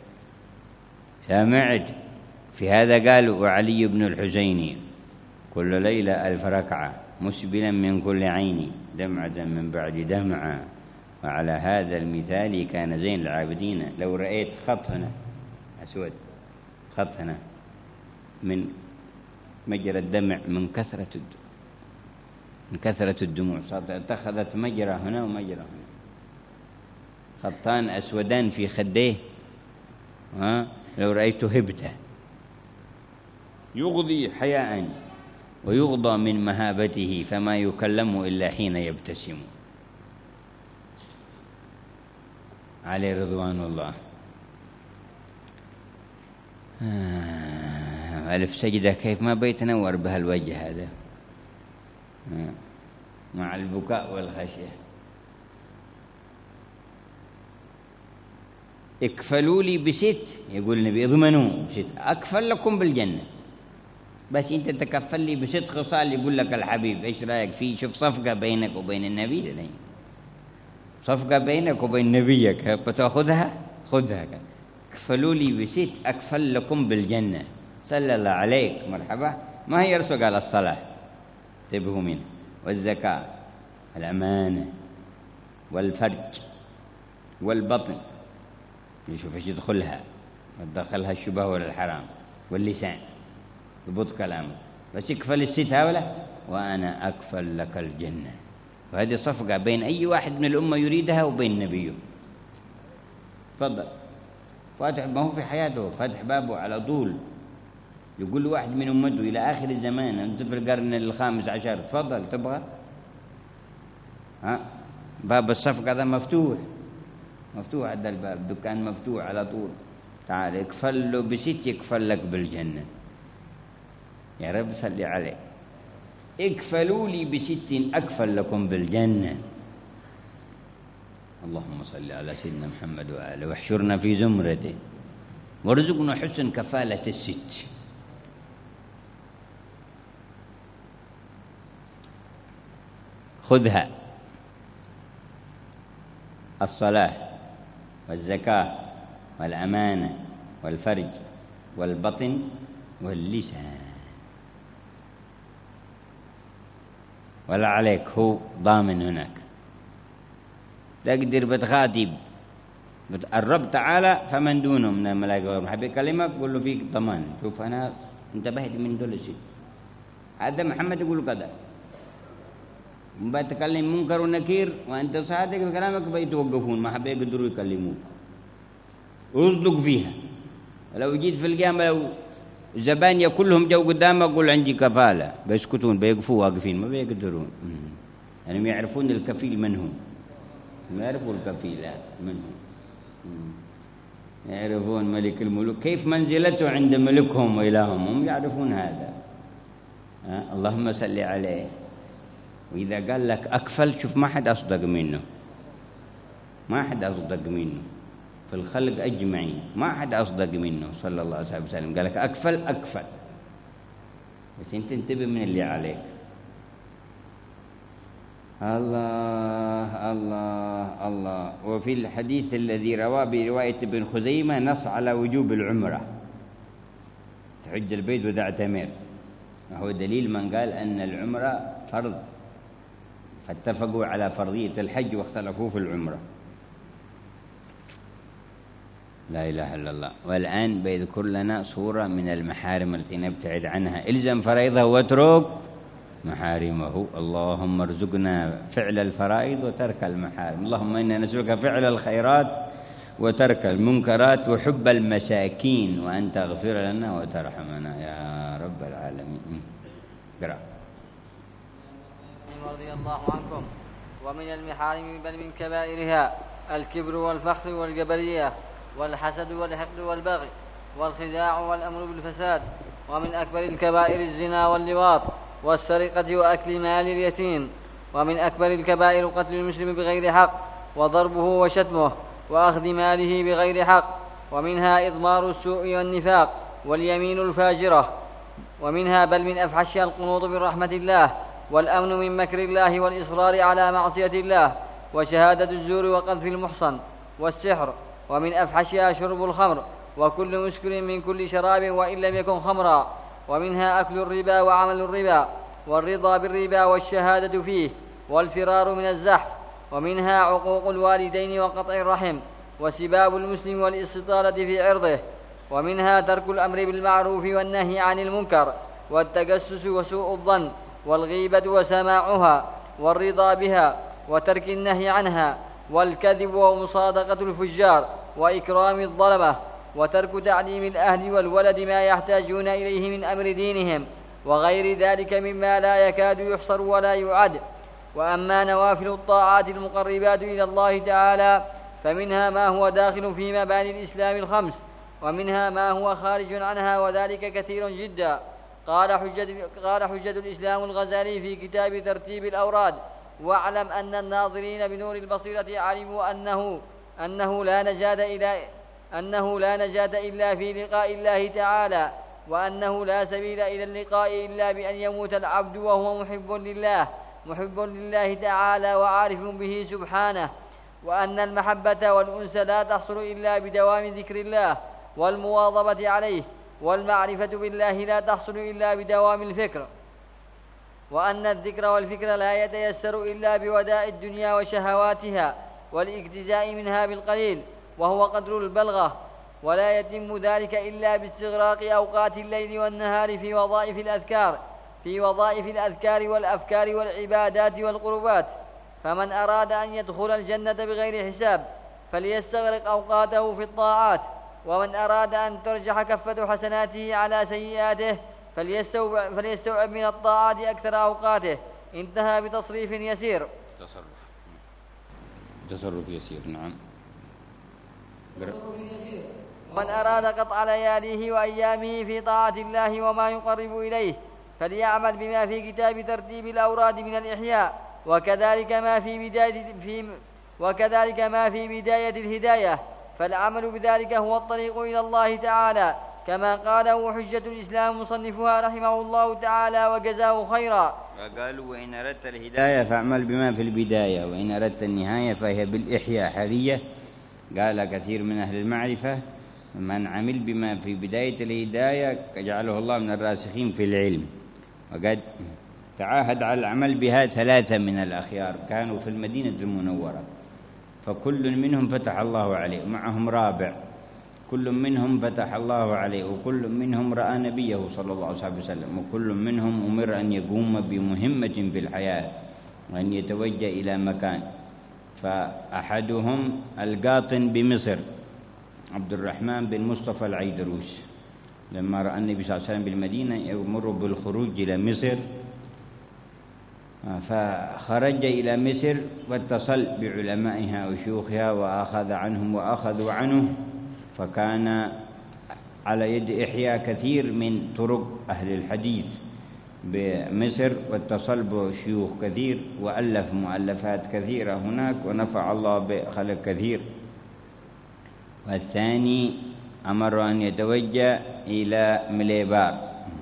S2: سمعت في هذا قالوا: وعلي بن الحسين كل ليلة 1000 ركعة مسبلا من كل عين دمعة من بعد دمعة. وعلى هذا المثال كان زين العابدين. لو رأيت خط هنا أسود، خط هنا من مجرى الدمع من كثرة الدموع، اتخذت مجرى هنا ومجرى هنا، خطان أسودان في خديه، لو رأيته هبته. يغضي حياء ويغضى من مهابته، فما يكلم إلا حين يبتسم. عليه رضوان الله. 1000 سجدة كيف ما بيتنور بها الوجه هذا مع البكاء والخشية. اكفلوا لي ب6، يقول النبي اضمنوا ب6 أكفل لكم بالجنة. بس أنت تكفل لي ب6 خصال، يقول لك الحبيب إيش رأيك فيه؟ شوف صفقة بينك وبين النبي، لدي صفقة بينك وبين نبيك، بتأخذها خذها. اكفلوا لي ب6 أكفل لكم بالجنة. صلى الله عليك مرحبا. ما هي رسول؟ قال الصلاة، انتبهوا منه، والزكاة، الأمانة، والفرج، والبطن، يشوف ايش يدخلها، تدخلها الشبهة ولا الحرام، واللسان ضبط كلامه. بس يكفل ال6 هؤلاء وأنا أكفل لك الجنة. وهذه صفقة بين أي واحد من الأمة يريدها وبين نبيه. تفضل، فاتح، ما هو في حياته فاتح بابه على طول، يقول له واحد من أمته إلى آخر الزمان، أنت في القرن ال15، تفضل تبغى باب الصفقة هذا مفتوح هذا الباب، دكان مفتوح على طول. تعال اكفل له ب6 يكفل لك بالجنة. يا رب صلي عليه. اكفلوا لي ب6 أكفل لكم بالجنة. اللهم صل على سيدنا محمد وآله، واحشرنا في زمرته، وارزقنا حسن كفالة ال6. خذها: الصلاة، والزكاة، والأمانة، والفرج، والبطن، واللسان. ولا عليك، هو ضامن هناك. تقدر بتخاطب بتقرب تعالى، فمن دونه من الملائكة ما حب يكلمك قول له فيك ضمان. شوف أنا انتبهت من دول الشيء، هذا محمد يقول كذا، بتكلم منكر ونكير وأنت صادق في كلامك بيتوقفون، ما حب يقدروا يكلموك. اصدق فيها. ولو جيت في القيامة لو الزبانية كلهم جو قدامك قول عندي كفالة، بيسكتون، بيقفوا واقفين، ما بيقدرون. يعني ما يعرفون الكفيل من هو، ما يعرفوا الكفيل من هو، يعرفون ملك الملوك كيف منزلته عند ملكهم وإلههم، هم يعرفون هذا. اللهم صل عليه. وإذا قال لك أكفل، شوف ما حد أصدق منه، ما حد أصدق منه. في الخلق أجمعين، ما أحد أصدق منه صلى الله عليه وسلم. قال لك أكفل أكفل، بس أنت انتبه من اللي عليك. الله الله الله. وفي الحديث الذي رواه برواية ابن خزيمة نص على وجوب العمرة، تحج البيت وتعتمر، وهو دليل من قال أن العمرة فرض، فاتفقوا على فرضية الحج واختلفوا في العمرة. لا إله إلا الله. والآن بيذكر لنا صورة من المحارم التي نبتعد عنها. إلزم فرائضه واترك محارمه. اللهم ارزقنا فعل الفرائض وترك المحارم. اللهم إنا نسألك فعل الخيرات وترك المنكرات وحب المساكين، وأن تغفر لنا وترحمنا يا رب العالمين. قرأ.
S3: رضي الله عنكم. ومن المحارم بل من كبائرها الكبر والفخر والجبرية والحسد والحقد والبغي والخداع والأمر بالفساد. ومن أكبر الكبائر الزنا واللواط والسرقة وأكل مال اليتيم. ومن أكبر الكبائر قتل المسلم بغير حق وضربه وشتمه وأخذ ماله بغير حق. ومنها إضمار السوء والنفاق واليمين الفاجرة. ومنها بل من أفحشها القنوط من رحمة الله والأمن من مكر الله والإصرار على معصية الله وشهادة الزور وقذف المحصن والسحر. ومن أفحشها شرب الخمر وكل مسكر من كل شراب وإن لم يكن خمرا. ومنها أكل الربا وعمل الربا والرضا بالربا والشهادة فيه والفرار من الزحف. ومنها عقوق الوالدين وقطع الرحم وسباب المسلم والاستطالة في عرضه. ومنها ترك الأمر بالمعروف والنهي عن المنكر والتجسس وسوء الظن والغيبة وسماعها والرضا بها وترك النهي عنها والكذب ومصادقة الفجار وإكرام الظلمة وترك تعليم الأهل والولد ما يحتاجون إليه من أمر دينهم وغير ذلك مما لا يكاد يحصر ولا يعد. وأما نوافل الطاعات المقربات إلى الله تعالى فمنها ما هو داخل في مباني الإسلام الخمس ومنها ما هو خارج عنها وذلك كثير جدا. قال حجة الإسلام الغزالي في كتاب ترتيب الأوراد: واعلم أن الناظرين بنور البصيرة علموا أنه لا نجاة إلا في لقاء الله تعالى، وأنه لا سبيل إلى اللقاء إلا بأن يموت العبد وهو محب لله تعالى وعارف به سبحانه، وأن المحبة والأنس لا تحصل إلا بدوام ذكر الله والمواظبة عليه، والمعرفة بالله لا تحصل إلا بدوام الفكر، وأن الذكر والفكر لا يتيسر إلا بوداء الدنيا وشهواتها والاجتزاء منها بالقليل وهو قدر البلغة، ولا يتم ذلك إلا باستغراق أوقات الليل والنهار في وظائف الأذكار والأفكار والعبادات والقربات. فمن أراد أن يدخل الجنة بغير حساب فليستغرق أوقاته في الطاعات، ومن أراد أن ترجح كفة حسناته على سيئاته فليستوعب من الطاعات أكثر أوقاته. انتهى بتصريف يسير.
S2: تصرف يسير. نعم.
S3: من أراد قطع لياليه وأيامه في طاعة الله وما يقرب إليه فليعمل بما في كتاب ترتيب الأوراد من الإحياء، وكذلك ما في بداية الهداية، فالعمل بذلك هو الطريق إلى الله تعالى، كما قاله حجة الإسلام مصنفها رحمه الله تعالى وجزاه خيرا.
S2: قالوا: وإن أردت الهداية فاعمل بما في البداية، وإن أردت النهاية فهي بالإحياء حرية. قال كثير من أهل المعرفة: من عمل بما في بداية الهداية جعله الله من الراسخين في العلم. وقد تعاهد على العمل بها 3 من الأخيار كانوا في المدينة المنورة، فكل منهم فتح الله عليه، معهم رابع كل منهم فتح الله عليه، وكل منهم رأى نبيه صلى الله عليه وسلم، وكل منهم أمر أن يقوم بمهمة في الحياة وأن يتوجه إلى مكان. فأحدهم القاطن بمصر عبد الرحمن بن مصطفى العيدروس، لما رأى النبي صلى الله عليه وسلم بالمدينة يمر بالخروج إلى مصر، فخرج إلى مصر واتصل بعلمائها وشيوخها وأخذ عنهم وأخذوا عنه، فكان على يد إحياء كثير من طرق أهل الحديث بمصر، واتصل بشيوخ كثير وألف مؤلفات كثيرة هناك، ونفع الله بخلق كثير. والثاني أمر أن يتوجه إلى مليبار،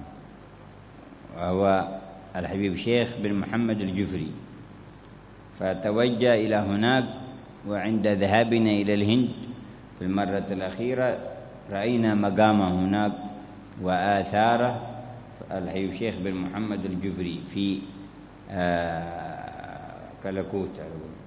S2: وهو الحبيب شيخ بن محمد الجفري، فتوجه إلى هناك. وعند ذهابنا إلى الهند في المرة الأخيرة رأينا مقامه هناك وآثاره، الحبيب شيخ بن محمد الجفري في كلكوت،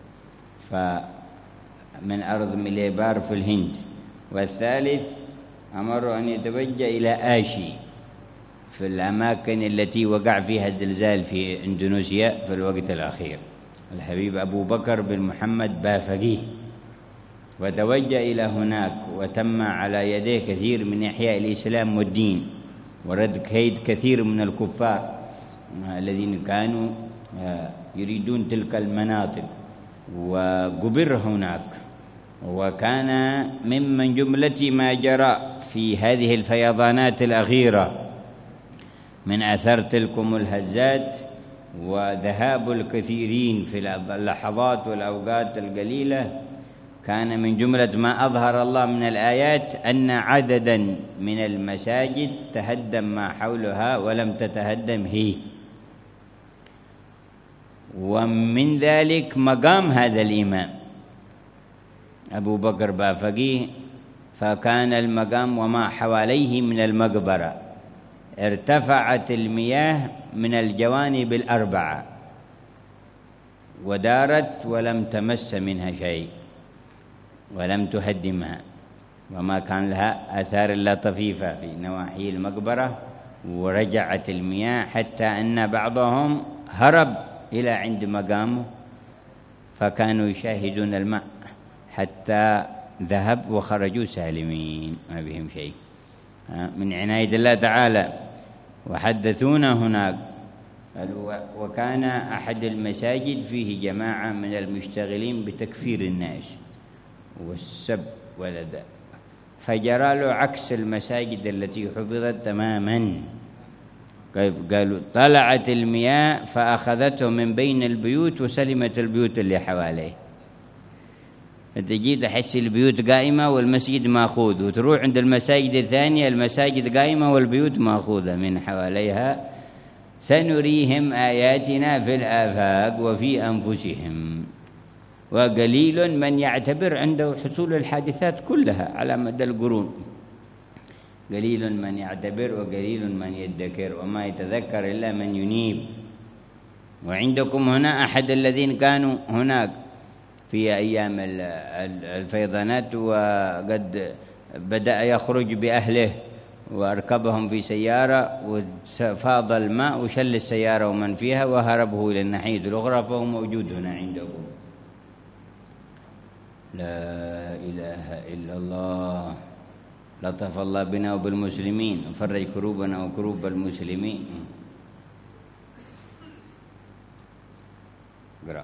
S2: فمن أرض مليبار في الهند. والثالث أمر أن يتوجه إلى آشي في الأماكن التي وقع فيها الزلزال في إندونيسيا في الوقت الأخير، الحبيب أبو بكر بن محمد بافقيه، وتوجه إلى هناك، وتم على يديه كثير من إحياء الإسلام والدين ورد كيد كثير من الكفار الذين كانوا يريدون تلك المناطق، وقبر هناك. وكان ممن جملة ما جرى في هذه الفيضانات الأخيرة من أثر تلكم الهزات وذهاب الكثيرين في اللحظات والأوقات القليلة، كان من جملة ما أظهر الله من الآيات أن عددا من المساجد تهدم ما حولها ولم تتهدم هي. ومن ذلك مقام هذا الإمام أبو بكر بافقيه، فكان المقام وما حواليه من المقبرة ارتفعت المياه من الجوانب الأربعة ودارت ولم تمس منها شيء ولم تهدمها، وما كان لها آثار إلا طفيفة في نواحي المقبرة، ورجعت المياه حتى أن بعضهم هرب إلى عند مقامه، فكانوا يشاهدون الماء حتى ذهب وخرجوا سالمين ما بهم شيء من عناية الله تعالى. وحدثونا هناك وكان أحد المساجد فيه جماعة من المشتغلين بتكفير الناس والسب والأذى، فجرى له عكس المساجد التي حفظت تماما. قالوا طلعت المياه فأخذته من بين البيوت وسلمت البيوت اللي حواليه. تجي تحس البيوت قائمة والمسجد ماخوذ، وتروح عند المساجد الثانية المساجد قائمة والبيوت ماخوذة من حواليها. سنريهم آياتنا في الآفاق وفي أنفسهم، وقليل من يعتبر عنده حصول الحادثات كلها على مدى القرون، قليل من يعتبر وقليل من يدكر، وما يتذكر إلا من ينيب. وعندكم هنا أحد الذين كانوا هناك في أيام الفيضانات، وقد بدأ يخرج بأهله وأركبهم في سيارة، وفاض الماء وشل السيارة ومن فيها وهربه إلى الناحية الأخرى، فهو موجود هنا عندكم. لا إله إلا الله. لطف الله بنا وبالمسلمين وفرج كروبنا وكروب المسلمين. قرأ.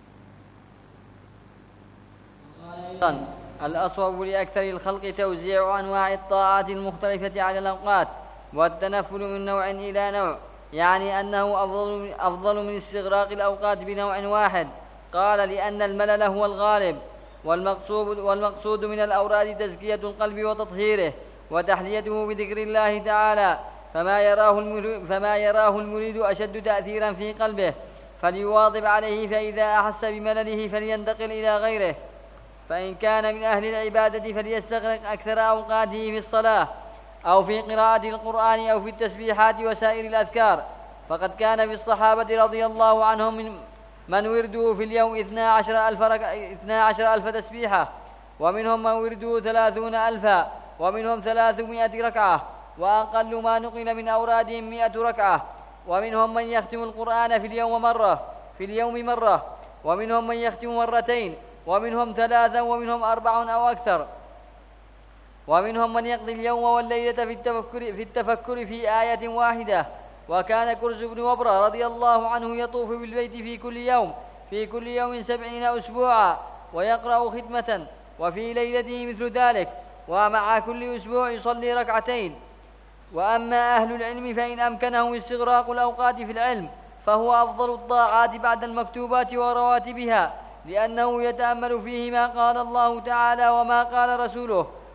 S3: الأصوب لأكثر الخلق توزيع أنواع الطاعات المختلفة على الأوقات والتنفل من نوع إلى نوع، يعني أنه أفضل من استغراق الأوقات بنوع واحد. قال لأن الملل هو الغالب، والمقصود من الأوراد تزكية القلب وتطهيره وتحليته بذكر الله تعالى، فما يراه المريد أشد تأثيرا في قلبه فليواظب عليه، فإذا أحس بملله فلينتقل إلى غيره. فإن كان من أهل العبادة فليستغرق أكثر أوقاته في الصلاة أو في قراءة القرآن أو في التسبيحات وسائر الأذكار، فقد كان في الصحابة رضي الله عنهم من ورده في اليوم 12,000 تسبيحة، ومنهم من ورده 30,000، ومنهم 300 ركعة، وأقل ما نقل من أورادهم 100 ركعة. ومنهم من يختم القرآن في اليوم مرة، ومنهم من يختم مرتين، ومنهم 3، ومنهم 4 أو أكثر. ومنهم من يقضي اليوم والليلة في التفكر في آية واحدة. وكان كرز بن وبرة رضي الله عنه يطوف بالبيت في كل يوم 70 أسبوعا ويقرأ ختمة، وفي ليلته مثل ذلك، ومع كل أسبوع يصلي ركعتين. وأما أهل العلم فإن أمكنهم استغراق الأوقات في العلم فهو أفضل الطاعات بعد المكتوبات ورواتبها، لأنه يتأمل فيه ما قال الله تعالى وما قال رسوله،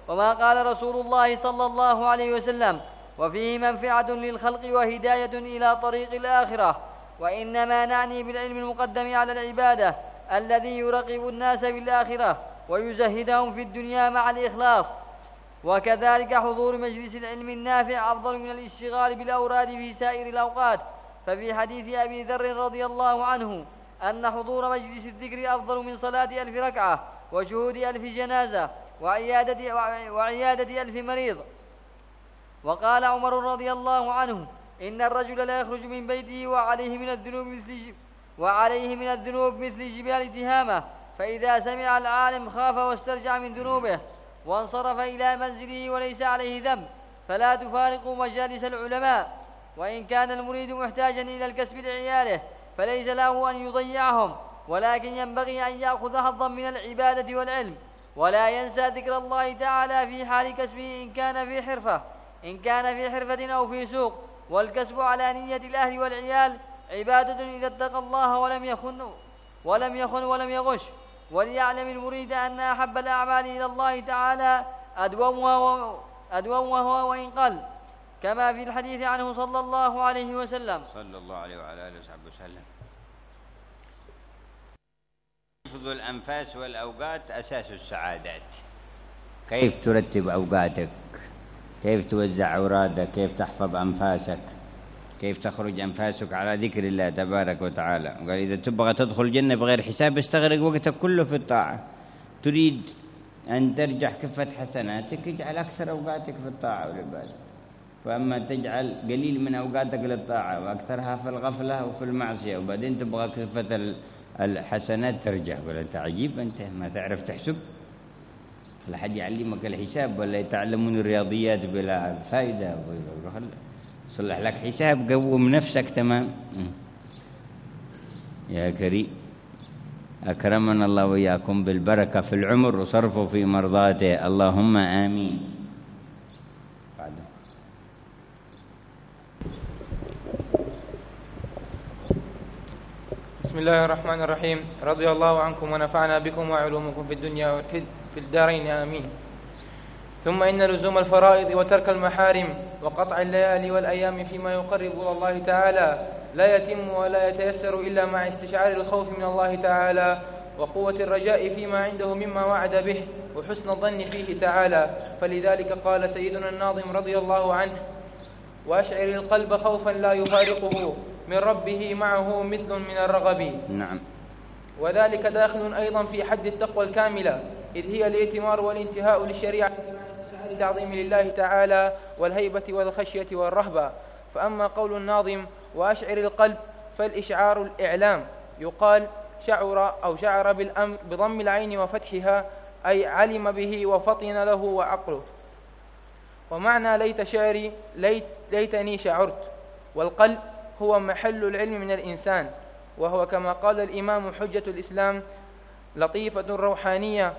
S3: وما قال رسول الله صلى الله عليه وسلم: وفيه منفعة للخلق وهداية إلى طريق الآخرة. وإنما نعني بالعلم المقدم على العبادة الذي يرغب الناس بالآخرة ويزهدهم في الدنيا مع الإخلاص. وكذلك حضور مجلس العلم النافع أفضل من الاشتغال بالأوراد في سائر الأوقات. ففي حديث أبي ذر رضي الله عنه أن حضور مجلس الذكر أفضل من صلاة 1000 ركعة وشهود 1000 جنازة وعيادة 1000 مريض. وقال عمر رضي الله عنه: إن الرجل لا يخرج من بيته وعليه من الذنوب مثل جبال تهامة، فإذا سمع العالم خاف واسترجع من ذنوبه وانصرف إلى منزله وليس عليه ذنب. فلا تفارقوا مجالس العلماء. وإن كان المريد محتاجا إلى الكسب لعياله فليس له أن يضيعهم، ولكن ينبغي أن يأخذ حظا من العبادة والعلم، ولا ينسى ذكر الله تعالى في حال كسبه إن كان في حرفة أو في سوق. والكسب على نية الأهل والعيال عبادة إذا اتقى الله ولم يغش. وليعلم المريد أن أحب الأعمال إلى الله تعالى أدومها وإن قل، كما في الحديث عنه صلى الله عليه وسلم.
S2: صلى الله عليه وعلى آله وصحبه وسلم. حفظ الأنفاس والأوقات أساس السعادات. كيف ترتب أوقاتك، كيف توزع أورادك، كيف تحفظ أنفاسك، كيف تخرج أنفاسك على ذكر الله تبارك وتعالى. قال: إذا تبغى تدخل الجنة بغير حساب استغرق وقتك كله في الطاعة. تريد أن ترجح كفة حسناتك اجعل أكثر أوقاتك في الطاعة والعبادة. فأما تجعل قليل من أوقاتك للطاعة وأكثرها في الغفلة وفي المعصية وبعدين تبغى كفة الحسنات ترجع، ولا أنت عجيب، أنت ما تعرف تحسب. لا حد يعلمك الحساب ولا يتعلمون الرياضيات بلا فائدة. صلح لك حساب، قوم نفسك تمام. يا كريم أكرمنا الله وإياكم بالبركة في العمر وصرفه في مرضاته، اللهم آمين.
S4: بسم الله الرحمن الرحيم. رضي الله عنكم ونفعنا بكم وعلومكم في الدنيا وفي الدارين آمين. ثم إن لزوم الفرائض وترك المحارم وقطع الليالي والأيام فيما يقرب إلى الله تعالى لا يتم ولا يتيسر إلا مع استشعار الخوف من الله تعالى وقوة الرجاء فيما عنده مما وعد به وحسن الظن فيه تعالى. فلذلك قال سيدنا الناظم رضي الله عنه: وأشعر القلب خوفا لا يفارقه من ربه معه مثل من الرغب.
S2: نعم.
S4: وذلك داخل أيضا في حد التقوى الكاملة، إذ هي الائتمار والانتهاء للشريعة تعظيم لله تعالى والهيبة والخشية والرهبة. فأما قول الناظم وأشعر القلب فالإشعار الإعلام، يقال شعر أو شعر بالأمر بضم العين وفتحها، أي علم به وفطن له وعقله. ومعنى ليت شعري ليتني شعرت. والقلب هو محل العلم من الإنسان، وهو كما قال الإمام حجة الإسلام لطيفة روحانية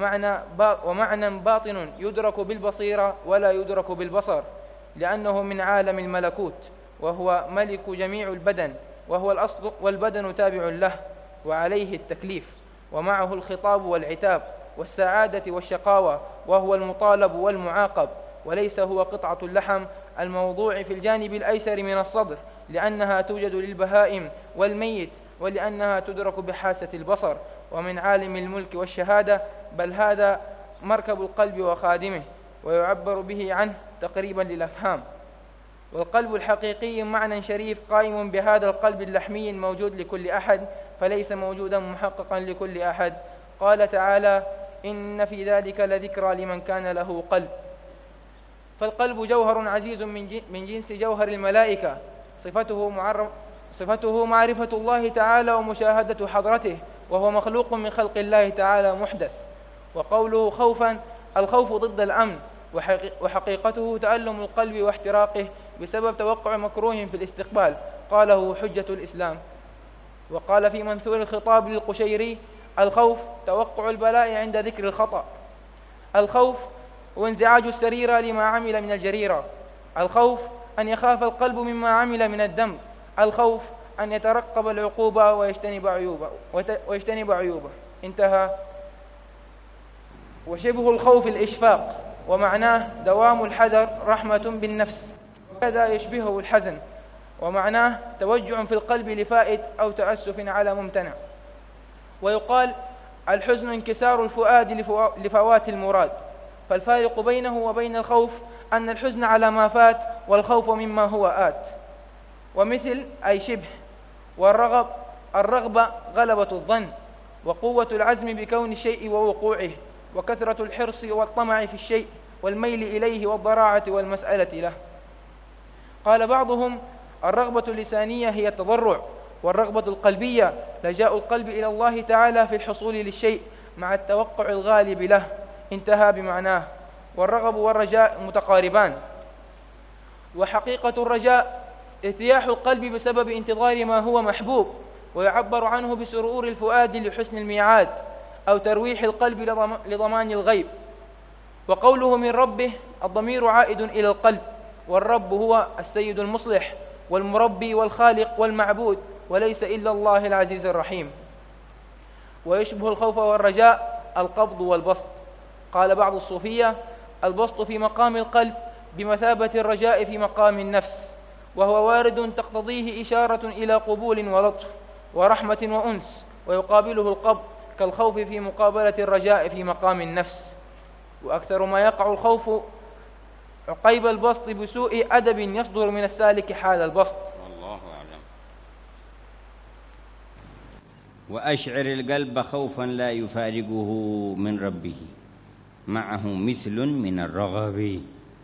S4: ومعنى باطن يدرك بالبصيرة ولا يدرك بالبصر، لأنه من عالم الملكوت وهو ملك جميع البدن، وهو الأصل والبدن تابع له وعليه التكليف، ومعه الخطاب والعتاب والسعادة والشقاوة، وهو المطالب والمعاقب، وليس هو قطعة اللحم الموضوع في الجانب الأيسر من الصدر، لأنها توجد للبهائم والميت، ولأنها تدرك بحاسة البصر، ومن عالم الملك والشهادة، بل هذا مركب القلب وخادمه، ويعبر به عنه تقريبا للأفهام. والقلب الحقيقي معنى شريف قائم بهذا القلب اللحمي الموجود لكل أحد، فليس موجودا محققا لكل أحد. قال تعالى: إن في ذلك لذكرى لمن كان له قلب. فالقلب جوهر عزيز من جنس جوهر الملائكة، صفته معرفة الله تعالى ومشاهدة حضرته، وهو مخلوق من خلق الله تعالى محدث. وقوله خوفا، الخوف ضد الأمن، وحقيقته تألم القلب واحتراقه بسبب توقع مكروه في الاستقبال، قاله حجة الإسلام. وقال في منثور الخطاب للقشيري: الخوف توقع البلاء عند ذكر الخطأ. الخوف وانزعاج السريرة لما عمل من الجريرة. الخوف أن يخاف القلب مما عمل من الذنب. الخوف أن يترقب العقوبة ويجتنب عيوبه. انتهى. وشبه الخوف الإشفاق، ومعناه دوام الحذر رحمة بالنفس، وكذا يشبهه الحزن، ومعناه توجع في القلب لفائت أو تأسف على ممتنع. ويقال الحزن انكسار الفؤاد لفوات المراد، فالفارق بينه وبين الخوف أن الحزن على ما فات والخوف مما هو آت. ومثل أي شبه. الرغبة غلبة الظن، وقوة العزم بكون الشيء ووقوعه، وكثرة الحرص والطمع في الشيء والميل إليه والضراعة والمسألة له. قال بعضهم الرغبة اللسانية هي التضرع، والرغبة القلبية لجاء القلب إلى الله تعالى في الحصول للشيء مع التوقع الغالب له، انتهى بمعناه. والرغب والرجاء متقاربان. وحقيقة الرجاء ارتياح القلب بسبب انتظار ما هو محبوب، ويعبر عنه بسرور الفؤاد لحسن الميعاد، أو ترويح القلب لضمان الغيب. وقوله من ربه الضمير عائد إلى القلب، والرب هو السيد المصلح والمربي والخالق والمعبود، وليس إلا الله العزيز الرحيم. ويشبه الخوف والرجاء القبض والبسط. قال بعض الصوفية البسط في مقام القلب بمثابة الرجاء في مقام النفس، وهو وارد تقتضيه إشارة إلى قبول ولطف ورحمة وأنس، ويقابله القبض كالخوف في مقابلة الرجاء في مقام النفس. وأكثر ما يقع الخوف عقيب البسط بسوء أدب يصدر من السالك حال البسط.
S2: والله أعلم. وأشعر القلب خوفا لا يفارقه من ربه، معه مثل من الرغب.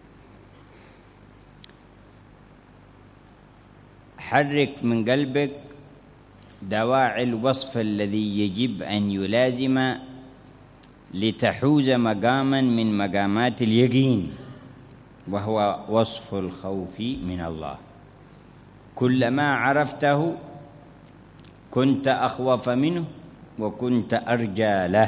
S2: حرك من قلبك دواعي الوصف الذي يجب أن يلازم لتحوز مقاما من مقامات اليقين، وهو وصف الخوف من الله. كلما عرفته كنت أخوف منه وكنت أرجى له،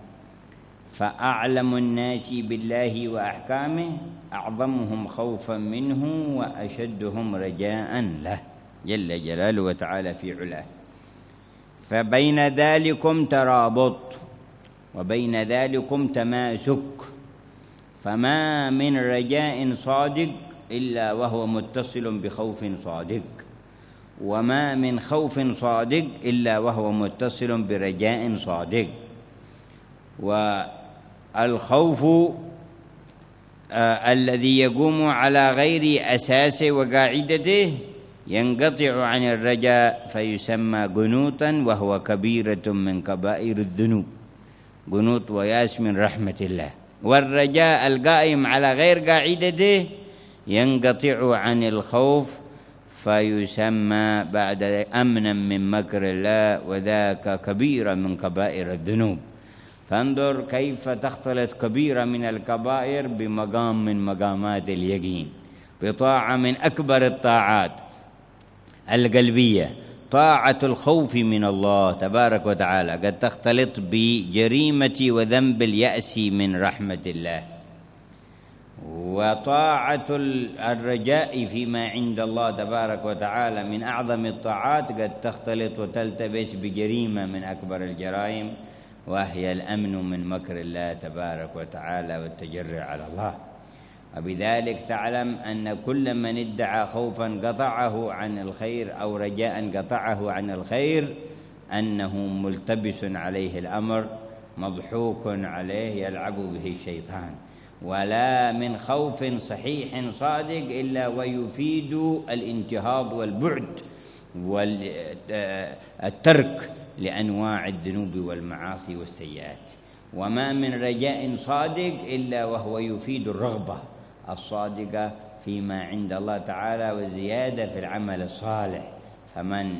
S2: فأعلم الناس بالله وأحكامه أعظمهم خوفا منه وأشدهم رجاء له جل جلاله وتعالى في علاه. فبين ذلكم ترابط، وبين ذلكم تماسك، فما من رجاء صادق إلا وهو متصل بخوف صادق، وما من خوف صادق إلا وهو متصل برجاء صادق. والخوف الذي يقوم على غير أساسه وقاعدته ينقطع عن الرجاء فيسمى قنوطا، وهو كبيرة من كبائر الذنوب، قنوط وياس من رحمة الله. والرجاء القائم على غير قاعدته ينقطع عن الخوف فيسمى بعد أمنا من مكر الله، وذاك كبيرة من كبائر الذنوب. فانظر كيف تختلط كبيرة من الكبائر بمقام من مقامات اليقين، بطاعة من أكبر الطاعات القلبية، طاعة الخوف من الله تبارك وتعالى، قد تختلط بجريمة وذنب اليأس من رحمة الله. وطاعة الرجاء فيما عند الله تبارك وتعالى من أعظم الطاعات قد تختلط وتلتبس بجريمة من أكبر الجرائم، وهي الأمن من مكر الله تبارك وتعالى والتجرع على الله. وبذلك تعلم أن كل من ادعى خوفا قطعه عن الخير أو رجاء قطعه عن الخير أنه ملتبس عليه الأمر، مضحوك عليه يلعب به الشيطان. ولا من خوف صحيح صادق إلا ويفيد الانتهاض والبعد والترك لأنواع الذنوب والمعاصي والسيئات. وما من رجاء صادق إلا وهو يفيد الرغبة الصادقة فيما عند الله تعالى والزيادة في العمل الصالح. فمن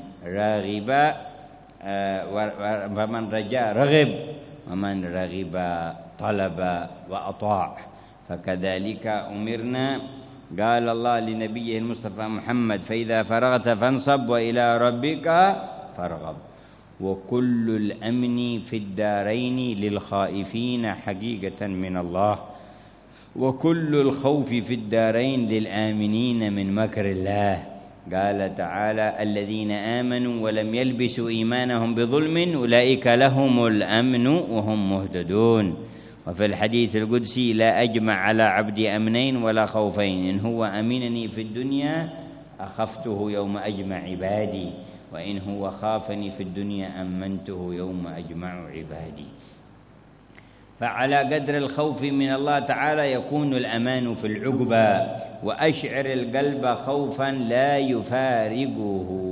S2: رجا رغب، ومن رغب طلب وأطاع. فكذلك أمرنا. قال الله لنبيه المصطفى محمد: فإذا فرغت فانصب وإلى ربك فارغب. وكل الأمن في الدارين للخائفين حقيقة من الله، وكل الخوف في الدارين للآمنين من مكر الله. قال تعالى: الذين آمنوا ولم يلبسوا إيمانهم بظلم أولئك لهم الأمن وهم مهتدون. وفي الحديث القدسي: لا أجمع على عبدي أمنين ولا خوفين، إن هو أمنني في الدنيا أخفته يوم أجمع عبادي، وإن هو خافني في الدنيا أمنته يوم أجمع عبادي. فعلى قدر الخوف من الله تعالى يكون الأمان في العقبى، وأشعر القلب خوفا لا يفارقه.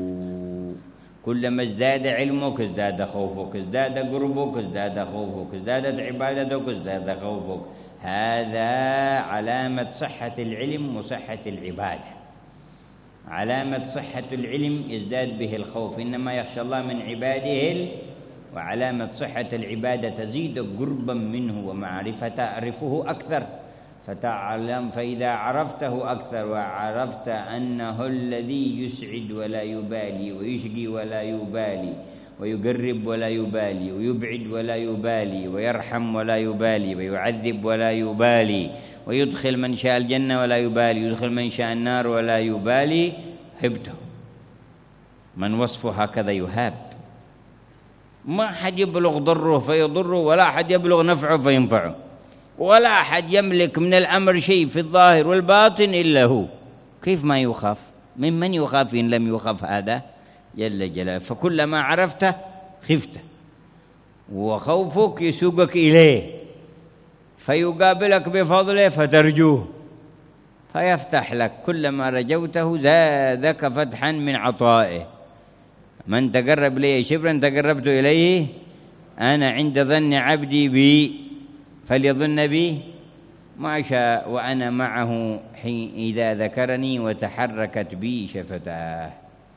S2: كلما ازداد علمك ازداد خوفك، ازداد قربك ازداد خوفك، ازدادت عبادتك ازداد خوفك. هذا علامة صحة العلم وصحة العبادة. علامة صحة العلم يزداد به الخوف، إنما يخشى الله من عباده. وعلامة صحة العبادة تزيد قربا منه ومعرفة، تعرفه أكثر فتعلم، فإذا عرفته أكثر وعرفت أنه الذي يسعد ولا يبالي، ويشقي ولا يبالي، ويقرب ولا يبالي، ويبعد ولا يبالي، ويرحم ولا يبالي، ويعذب ولا يبالي، ويدخل من شاء الجنة ولا يبالي، ويدخل من شاء النار ولا يبالي، هبته. من وصفه هكذا يهاب، ما حد يبلغ ضره فيضره، ولا حد يبلغ نفعه فينفعه، ولا أحد يملك من الأمر شيء في الظاهر والباطن إلا هو. كيف ما يخاف؟ ممن يخاف إن لم يخاف هذا جل جلاله؟ فكلما عرفته خفته، وخوفك يسوقك إليه، فيقابلك بفضله فترجوه فيفتح لك. كلما رجوته زادك فتحا من عطائه. من تقرب لي شبرا تقربت إليه، أنا عند ظن عبدي بي فليظن بي ما شاء، وأنا معه حين إذا ذكرني وتحركت بي شفتاه.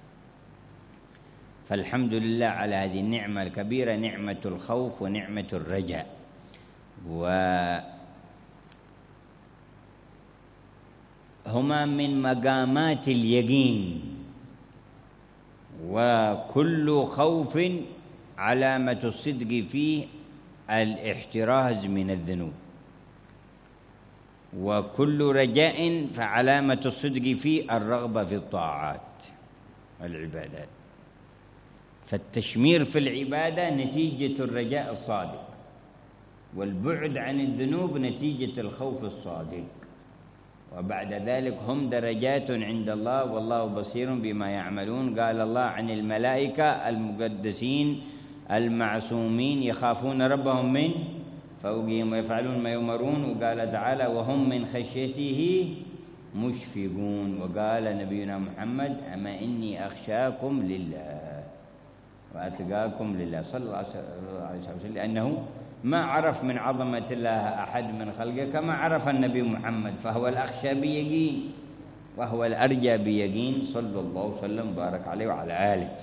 S2: فالحمد لله على هذه النعمة الكبيرة، نعمة الخوف ونعمة الرجاء. وهما من مقامات اليقين، وكل خوف علامة الصدق فيه الاحتراز من الذنوب، وكل رجاء فعلامة الصدق فيه الرغبة في الطاعات والعبادات. فالتشمير في العبادة نتيجة الرجاء الصادق، والبعد عن الذنوب نتيجة الخوف الصادق. وبعد ذلك هم درجات عند الله والله بصير بما يعملون. قال الله عن الملائكة المقدسين المعصومين يخافون ربهم من فوقهم ويفعلون ما يؤمرون. وقال تعالى: وهم من خشيته مشفقون. وقال نبينا محمد: أما إني أخشاكم لله وأتقاكم لله صلى الله عليه وسلم، لأنه ما عرف من عظمة الله أحد من خلقه كما عرف النبي محمد، فهو الأخشى بيقين وهو الأرجى بيقين صلى الله عليه وسلم بارك عليه وعلى آله.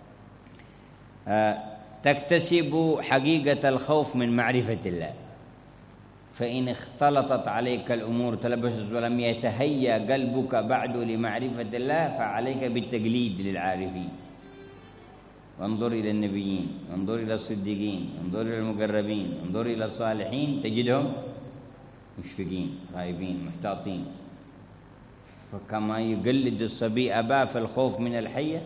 S2: تكتسب حقيقة الخوف من معرفة الله، فإن اختلطت عليك الأمور تلبست ولم يتهيأ قلبك بعد لمعرفة الله فعليك بالتقليد للعارفين. وانظر إلى النبيين، انظر إلى الصديقين، انظر إلى المقربين، انظر إلى الصالحين، تجدهم مشفقين خائفين محتاطين. فكما يقلد الصبي أباه في الخوف من الحية،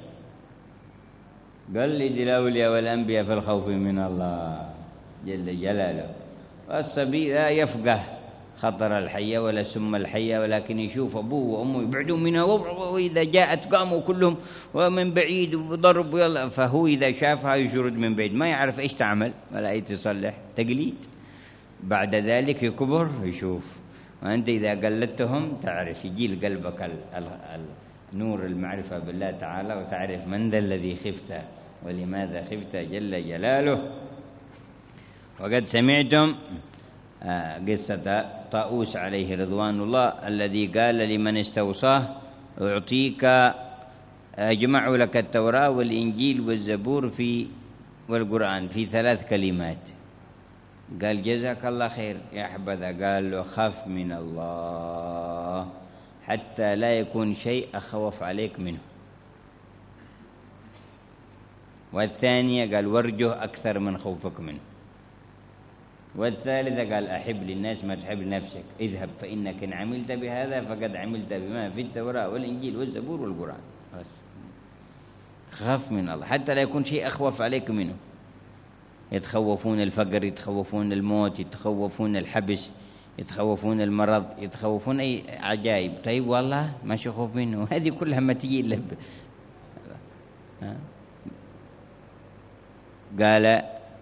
S2: قلد الأولياء والأنبياء في الخوف من الله جل جلاله. والصبي لا يفقه خطر الحية ولا سم الحية، ولكن يشوف أبوه وأمه يبعدون منها، وإذا جاءت قاموا كلهم ومن بعيد وضرب يلا. فهو إذا شافها يشرد من بعيد، ما يعرف إيش تعمل ولا إيش تصلح، تقليد. بعد ذلك يكبر يشوف، وأنت إذا قلدتهم تعرف، يجي لقلبك نور المعرفة بالله تعالى، وتعرف من ذا الذي خفت ولماذا خفت جل جلاله. وقد سمعتم قصة طاؤوس عليه رضوان الله الذي قال لمن استوصاه: أعطيك أجمع لك التوراة والإنجيل والزبور والقرآن في 3 كلمات. قال: جزاك الله خير يا حبذا. قال له: خف من الله حتى لا يكون شيء أخوف عليك منه. والثانية قال: وارجه أكثر من خوفك منه. والثالثة قال: أحب للناس ما تحب لنفسك، اذهب فإنك إن عملت بهذا فقد عملت بما في التوراة والإنجيل والزبور والقرآن. خف من الله حتى لا يكون شيء أخوف عليك منه. يتخوفون الفقر، يتخوفون الموت، يتخوفون الحبس، يتخوفون المرض، يتخوفون أي عجائب. طيب والله ما خوف منه، هذه كلها ما تجي إلا قال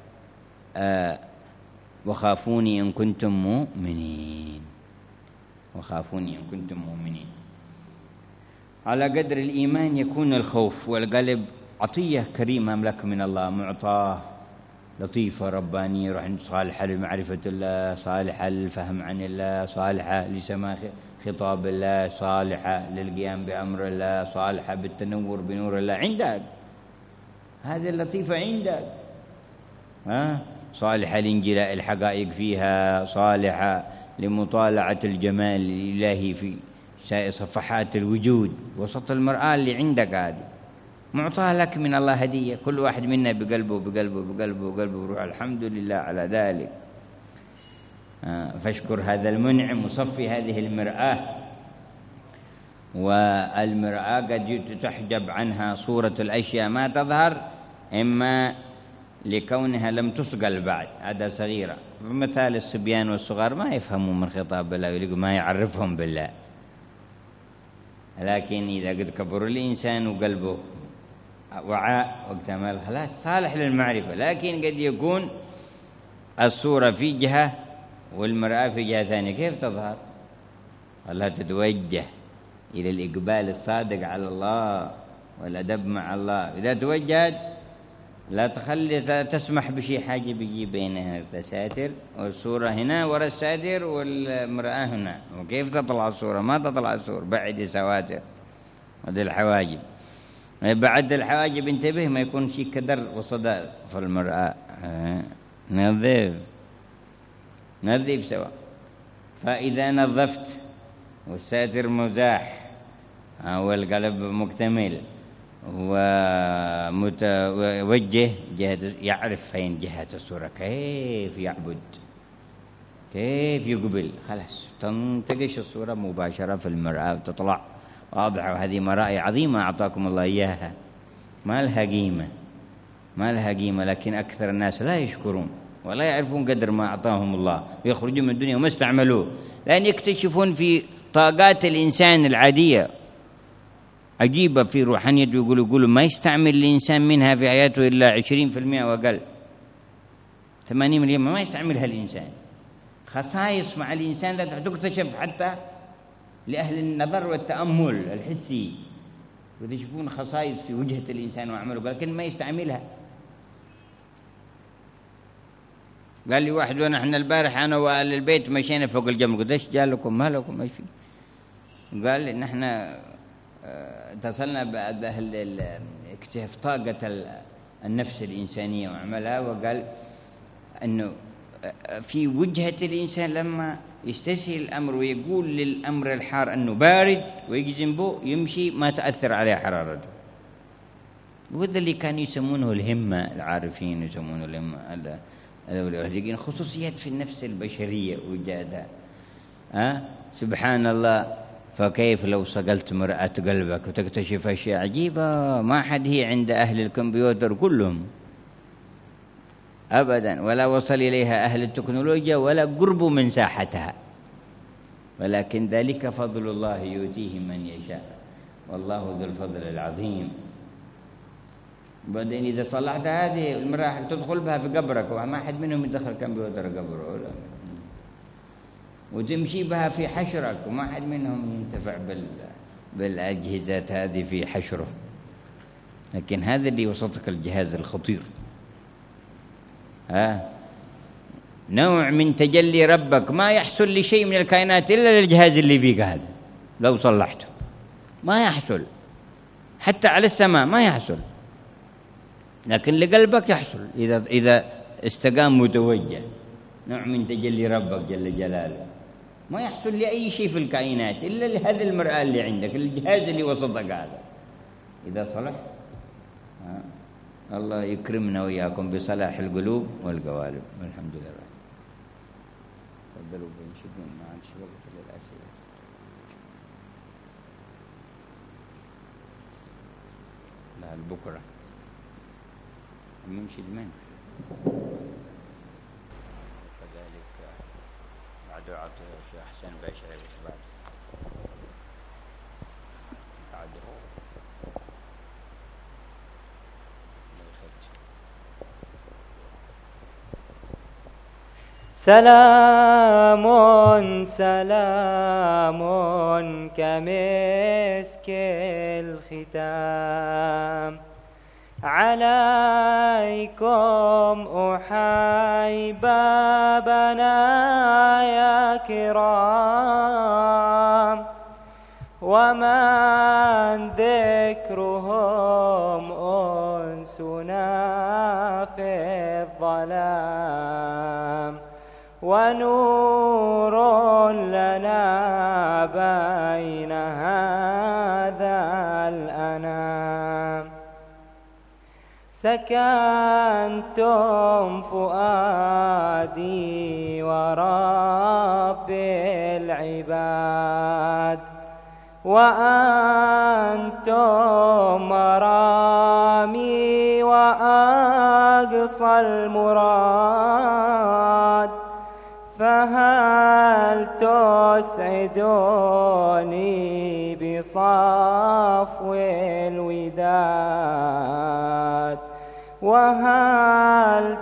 S2: وخافوني إن كنتم مؤمنين، وخافوني إن كنتم مؤمنين. على قدر الإيمان يكون الخوف والقلب. عطية كريمة أملك من الله، معطاه لطيفة ربانية، روح صالحة لمعرفة الله، صالحة للفهم عن الله، صالحة لسماع خطاب الله، صالحة للقيام بأمر الله، صالحة بالتنور بنور الله. عندك هذه اللطيفة، عندك صالحة لانجلاء الحقائق فيها، صالحة لمطالعة الجمال الإلهي في صفحات الوجود وسط المرآة اللي عندك. هذه معطاة لك من الله هدية، كل واحد منا بقلبه بقلبه بقلبه بقلبه وروح الحمد لله على ذلك. فاشكر هذا المنعم وصفي هذه المرآة. والمرآة قد تحجب عنها صورة الأشياء ما تظهر، إما لكونها لم تصقل بعد، هذا صغيرة. مثال الصبيان والصغار ما يفهموا من خطاب الله ويقولوا ما يعرفهم بالله، لكن إذا قد كبر الإنسان وقلبه وعاء واكتمل خلاص صالح للمعرفة. لكن قد يكون الصورة في جهة والمرآة في جهة ثانية، كيف تظهر؟ الله تتوجه إلى الإقبال الصادق على الله والأدب مع الله. إذا توجهت لا تخلي تسمح بشيء حاجة بيجي بينها الساتر، والصورة هنا وراء الساتر والمرآة هنا، وكيف تطلع الصورة؟ ما تطلع الصورة، بعد سواتر هذه الحواجب. بعد الحواجب انتبه ما يكون شيء كدر وصدى في المرآة. نظف سوا. فإذا نظفت والساتر مزاح والقلب مكتمل ومتوجه جهة، يعرف فين جهة الصورة، كيف يعبد، كيف يقبل، خلاص تنتقش الصورة مباشرة في المرآة وتطلع واضحة. وهذه مراءي عظيمة أعطاكم الله إياها، ما لها قيمة، ما لها قيمة، لكن أكثر الناس لا يشكرون ولا يعرفون قدر ما أعطاهم الله، ويخرجون من الدنيا وما استعملوه، لأن يكتشفون في طاقات الإنسان العادية عجيبة في روحانيته. يقولوا ما يستعمل الإنسان منها في حياته إلا 20% وأقل، 80% ما يستعملها الإنسان. خصائص مع الإنسان لا تكتشف حتى لأهل النظر والتأمل الحسي، وتشوفون خصائص في وجهة الإنسان وعمله لكن ما يستعملها. قال لي واحد ونحن البارح أنا وأهل البيت مشينا فوق الجبل، قلت إيش جالكم ما لكم إيش في؟ قال لي نحن اتصلنا بأهل اكتشاف طاقة النفس الإنسانية وعملها، وقال أنه في وجهة الإنسان لما يستسهل الأمر ويقول للأمر الحار أنه بارد ويجزم به يمشي ما تأثر عليه حرارته. وهذا اللي كانوا يسمونه الهمة، العارفين يسمونه الهمة، الأولين خصوصيات في النفس البشرية وجادها. سبحان الله. فكيف لو صقلت مرآة قلبك وتكتشف أشياء عجيبة ما حد هي عند أهل الكمبيوتر كلهم أبدا، ولا وصل إليها أهل التكنولوجيا ولا قربوا من ساحتها، ولكن ذلك فضل الله يؤتيه من يشاء والله ذو الفضل العظيم. بعدين إذا صلحت هذه المراحل تدخل بها في قبرك، وما حد منهم يدخل كمبيوتر قبره، وتمشي بها في حشرك وما حد منهم ينتفع بالأجهزة هذه في حشره. لكن هذا اللي وسطك الجهاز الخطير، نوع من تجلي ربك ما يحصل لشيء من الكائنات إلا للجهاز اللي فيك هذا. لو صلحته ما يحصل، حتى على السماء ما يحصل، لكن لقلبك يحصل إذا استقام متوجه. نوع من تجلي ربك جل جلاله ما يحصل لأي شيء في الكائنات إلا لهذه المرآة اللي عندك، الجهاز اللي وسطك هذا. إذا صلح الله يكرمنا وإياكم بصلاح القلوب والقوالب، والحمد لله. تفضلوا بنشدون ما عندش وقت للأسئلة. لا بكرة المنشد من؟ كذلك بعد عطيه الشيخ حسين بشعر بعد
S5: سلام سلام كمسك الختام عليكم أحبابنا يا كرام، ومن ذكرهم أنسنا في الظلام، ونور لنا بين هذا الأنام. سكنتم فؤادي ورب العباد، وأنتم مرامي وأقصى المراد، فهل تسعدوني بصفو الوداد، وهل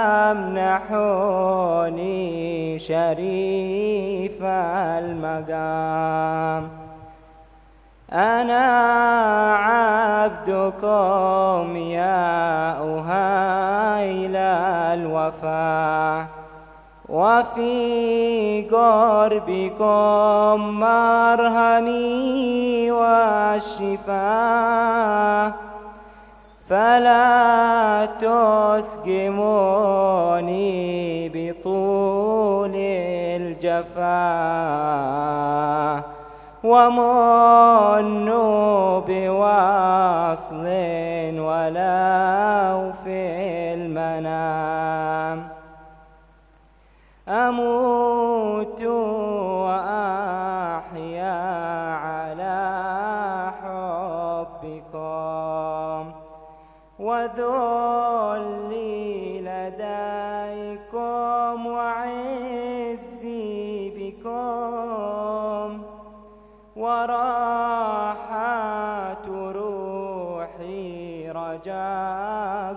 S5: تمنحوني شريف المقام؟ أنا عبدكم يا أهيل الوفا، وفي قربكم مرهمي والشفاء، فلا تسقموني بطول الجفا، ومنوا بوصل ولو في المنام. أموت وأحيا على حبكم، وذلي لديكم وعزي بكم، وراحة روحي رجاء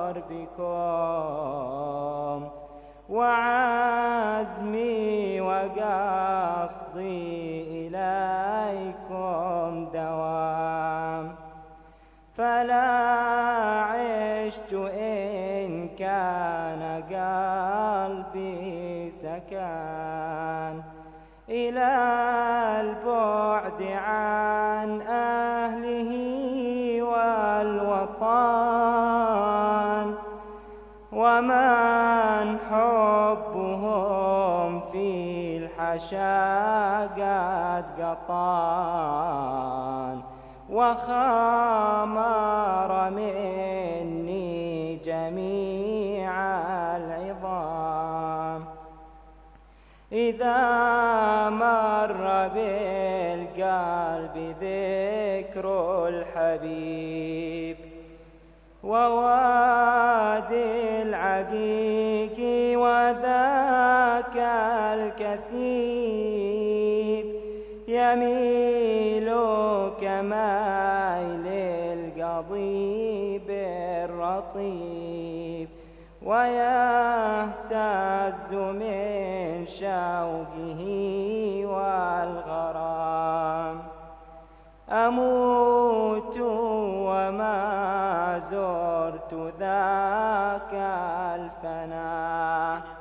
S5: قربكم، وعزمي وقصدي إليكم دوام. فلا عشت إن كان قلبي سكان إلى البعد عن أهله والوطن، ومن حبهم في الحشا قد قطان، وخمر مني جميع العظام. إذا مر بالقلب ذكر الحبيب، ووادي العقيق وذاك الكثيب، يميل كميل القضيب الرطيب، ويهتز من شوقه والغرام. أموت وما زرت ذاك الفنا،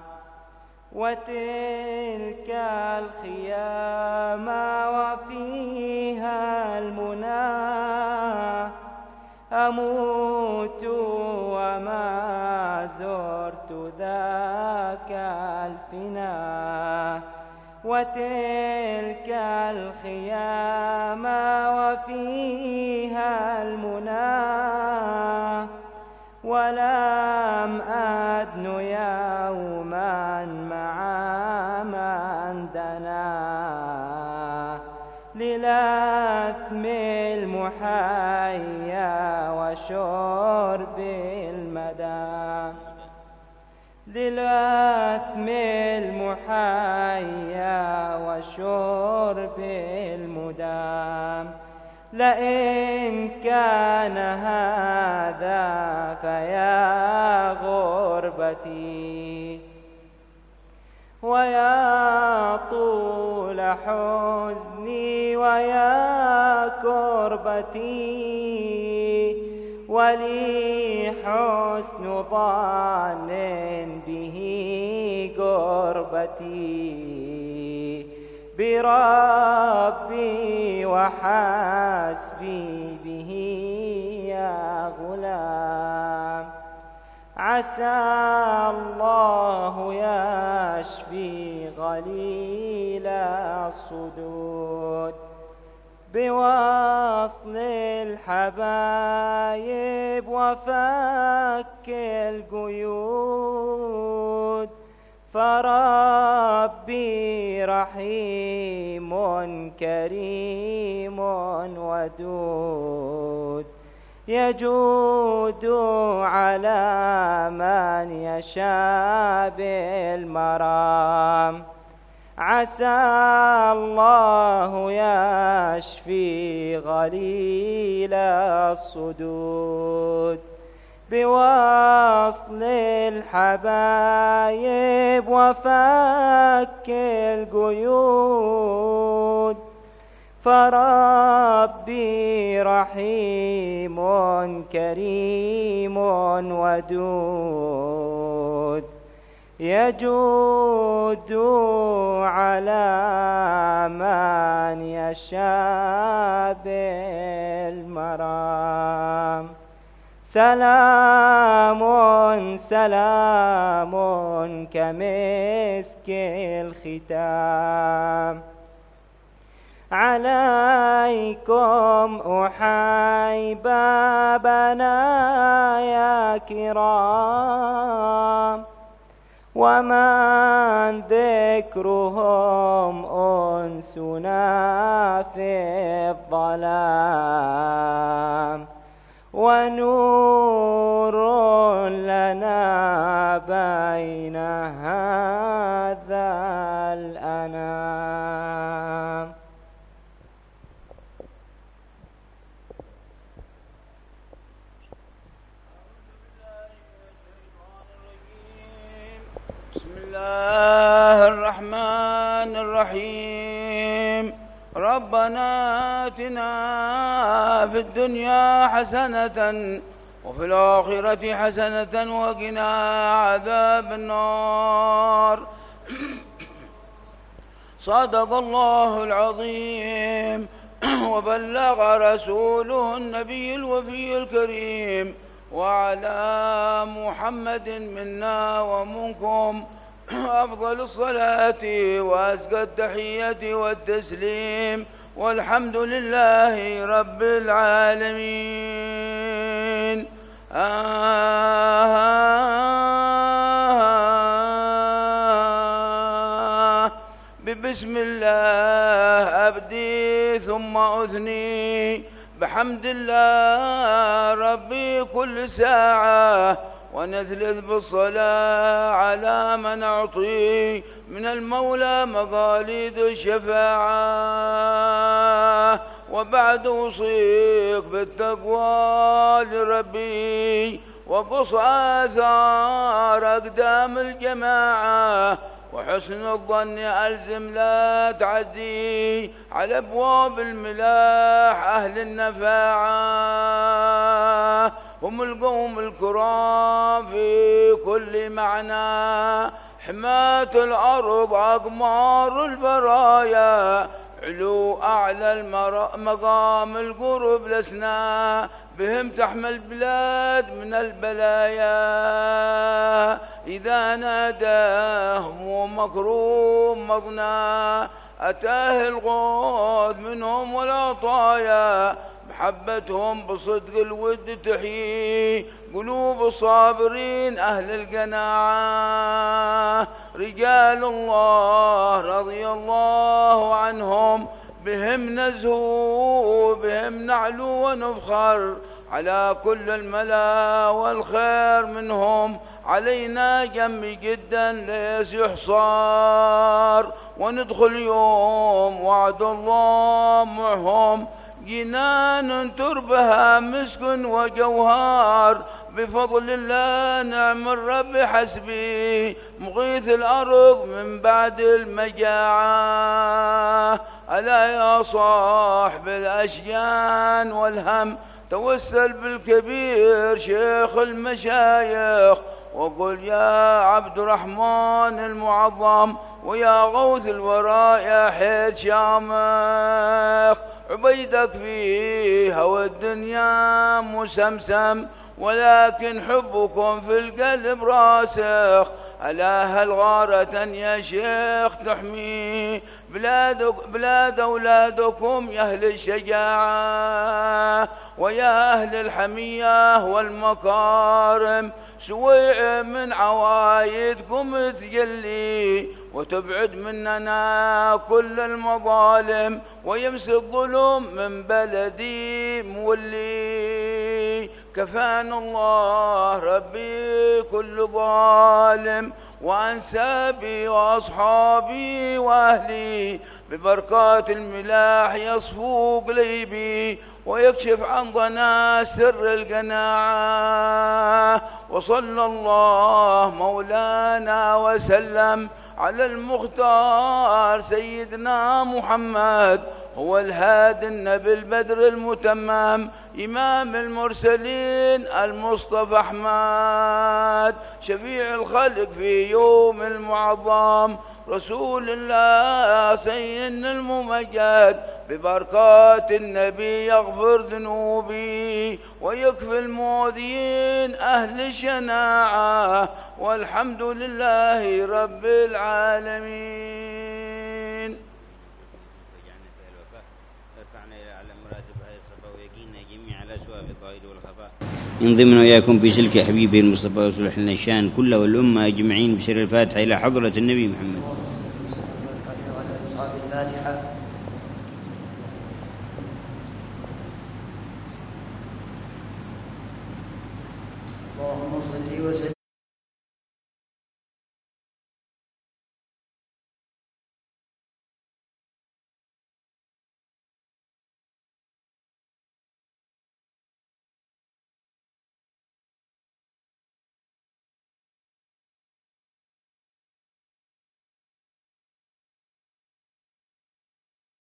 S5: وتلك الخيام وفيها المنى. أموت وما زرت ذاك الفنا، وتلك الخيام وفيها المنى. ولم أدن يوما مع من دنا للثم المحيا وشرب المدى. للأثم المحيا والشرب المدام. لئن كان هذا فيا غربتي ويا طول حزني ويا كربتي، ولي حسن ظن به قربتي بربي وحسبي به يا غلام. عسى الله يشفي غليل الصدور بوصل الحبايب وفك القيود، فربي رحيم كريم ودود، يجود على من يشاء بالمرام. عسى الله يشفي غليل الصدود بوصل الحبايب وفك القيود، فربي رحيم كريم ودود، يجود على من يشاء بالمرام. سلام سلام كمسك الختام عليكم أحبابنا يا كرام، ومن ذكرهم أنسنا في الظلام، ونور لنا بين هذا الأنام.
S6: بسم الله الرحمن الرحيم. ربنا آتنا في الدنيا حسنة وفي الآخرة حسنة وقنا عذاب النار. صدق الله العظيم وبلغ رسوله النبي الوفي الكريم، وعلى محمد منا ومنكم أفضل الصلاة وأزكى التحية والتسليم، والحمد لله رب العالمين. بسم الله أبدي ثم أثني بحمد الله ربي كل ساعة، ونثلث بالصلاة على من أعطي من المولى مقاليد الشفاعة. وبعد أوصيك بالتقوى لربي وقص آثار أقدام الجماعة، وحسن الظن ألزم لا تعدي على أبواب الملاح أهل النفاعة، هم القوم الكرام في كل معنى، حماة الأرض أقمار البرايا، علو أعلى المقام القرب لسنا، بهم تحمى البلاد من البلايا. إذا ناداهم ومكروم مضنا، أتاه الغوث منهم والعطايا، محبتهم بصدق الود تحيي قلوب الصابرين أهل القناعة. رجال الله رضي الله عنهم، بهم نزهو بهم نعلو ونفخر، على كل الملا والخير منهم علينا جم جدا ليس يحصار، وندخل يوم وعد الله معهم جنان تربها مسك وجوهار، بفضل الله نعم الرب حسبي مغيث الأرض من بعد المجاعة. ألا يا صاحب الأشجان والهم توسل بالكبير شيخ المشايخ، وقل يا عبد الرحمن المعظم ويا غوث الوراء يا حيد شامخ، عبيدك فيه هوى الدنيا مسمسم، ولكن حبكم في القلب راسخ. ألا هل غارة يا شيخ تحمي بلاد أولادكم يا أهل الشجاعة ويا أهل الحمية والمكارم، سويع من عوايدكم تجلي وتبعد مننا كل المظالم، ويمسي الظلم من بلدي مولي. كفانا الله ربي كل ظالم، وأنسابي وأصحابي وأهلي ببركات الملاح يصفو قليبي، ويكشف عن ضنا سر القناعة. وصلى الله مولانا وسلم على المختار سيدنا محمد، هو الهادي النبي البدر المتمم، إمام المرسلين المصطفى أحمد، شفيع الخلق في يوم المعظم، رسول الله سيدنا الممجد، ببركات النبي يغفر ذنوبي ويكفي المؤذين أهل الشناعة، والحمد لله رب العالمين.
S2: انضمن وإياكم في سلك حبيبه المصطفى وصلح لنا الشان كله والأمة أجمعين بسر الفاتحة إلى حضرة النبي محمد.
S7: اللهم صل وسلم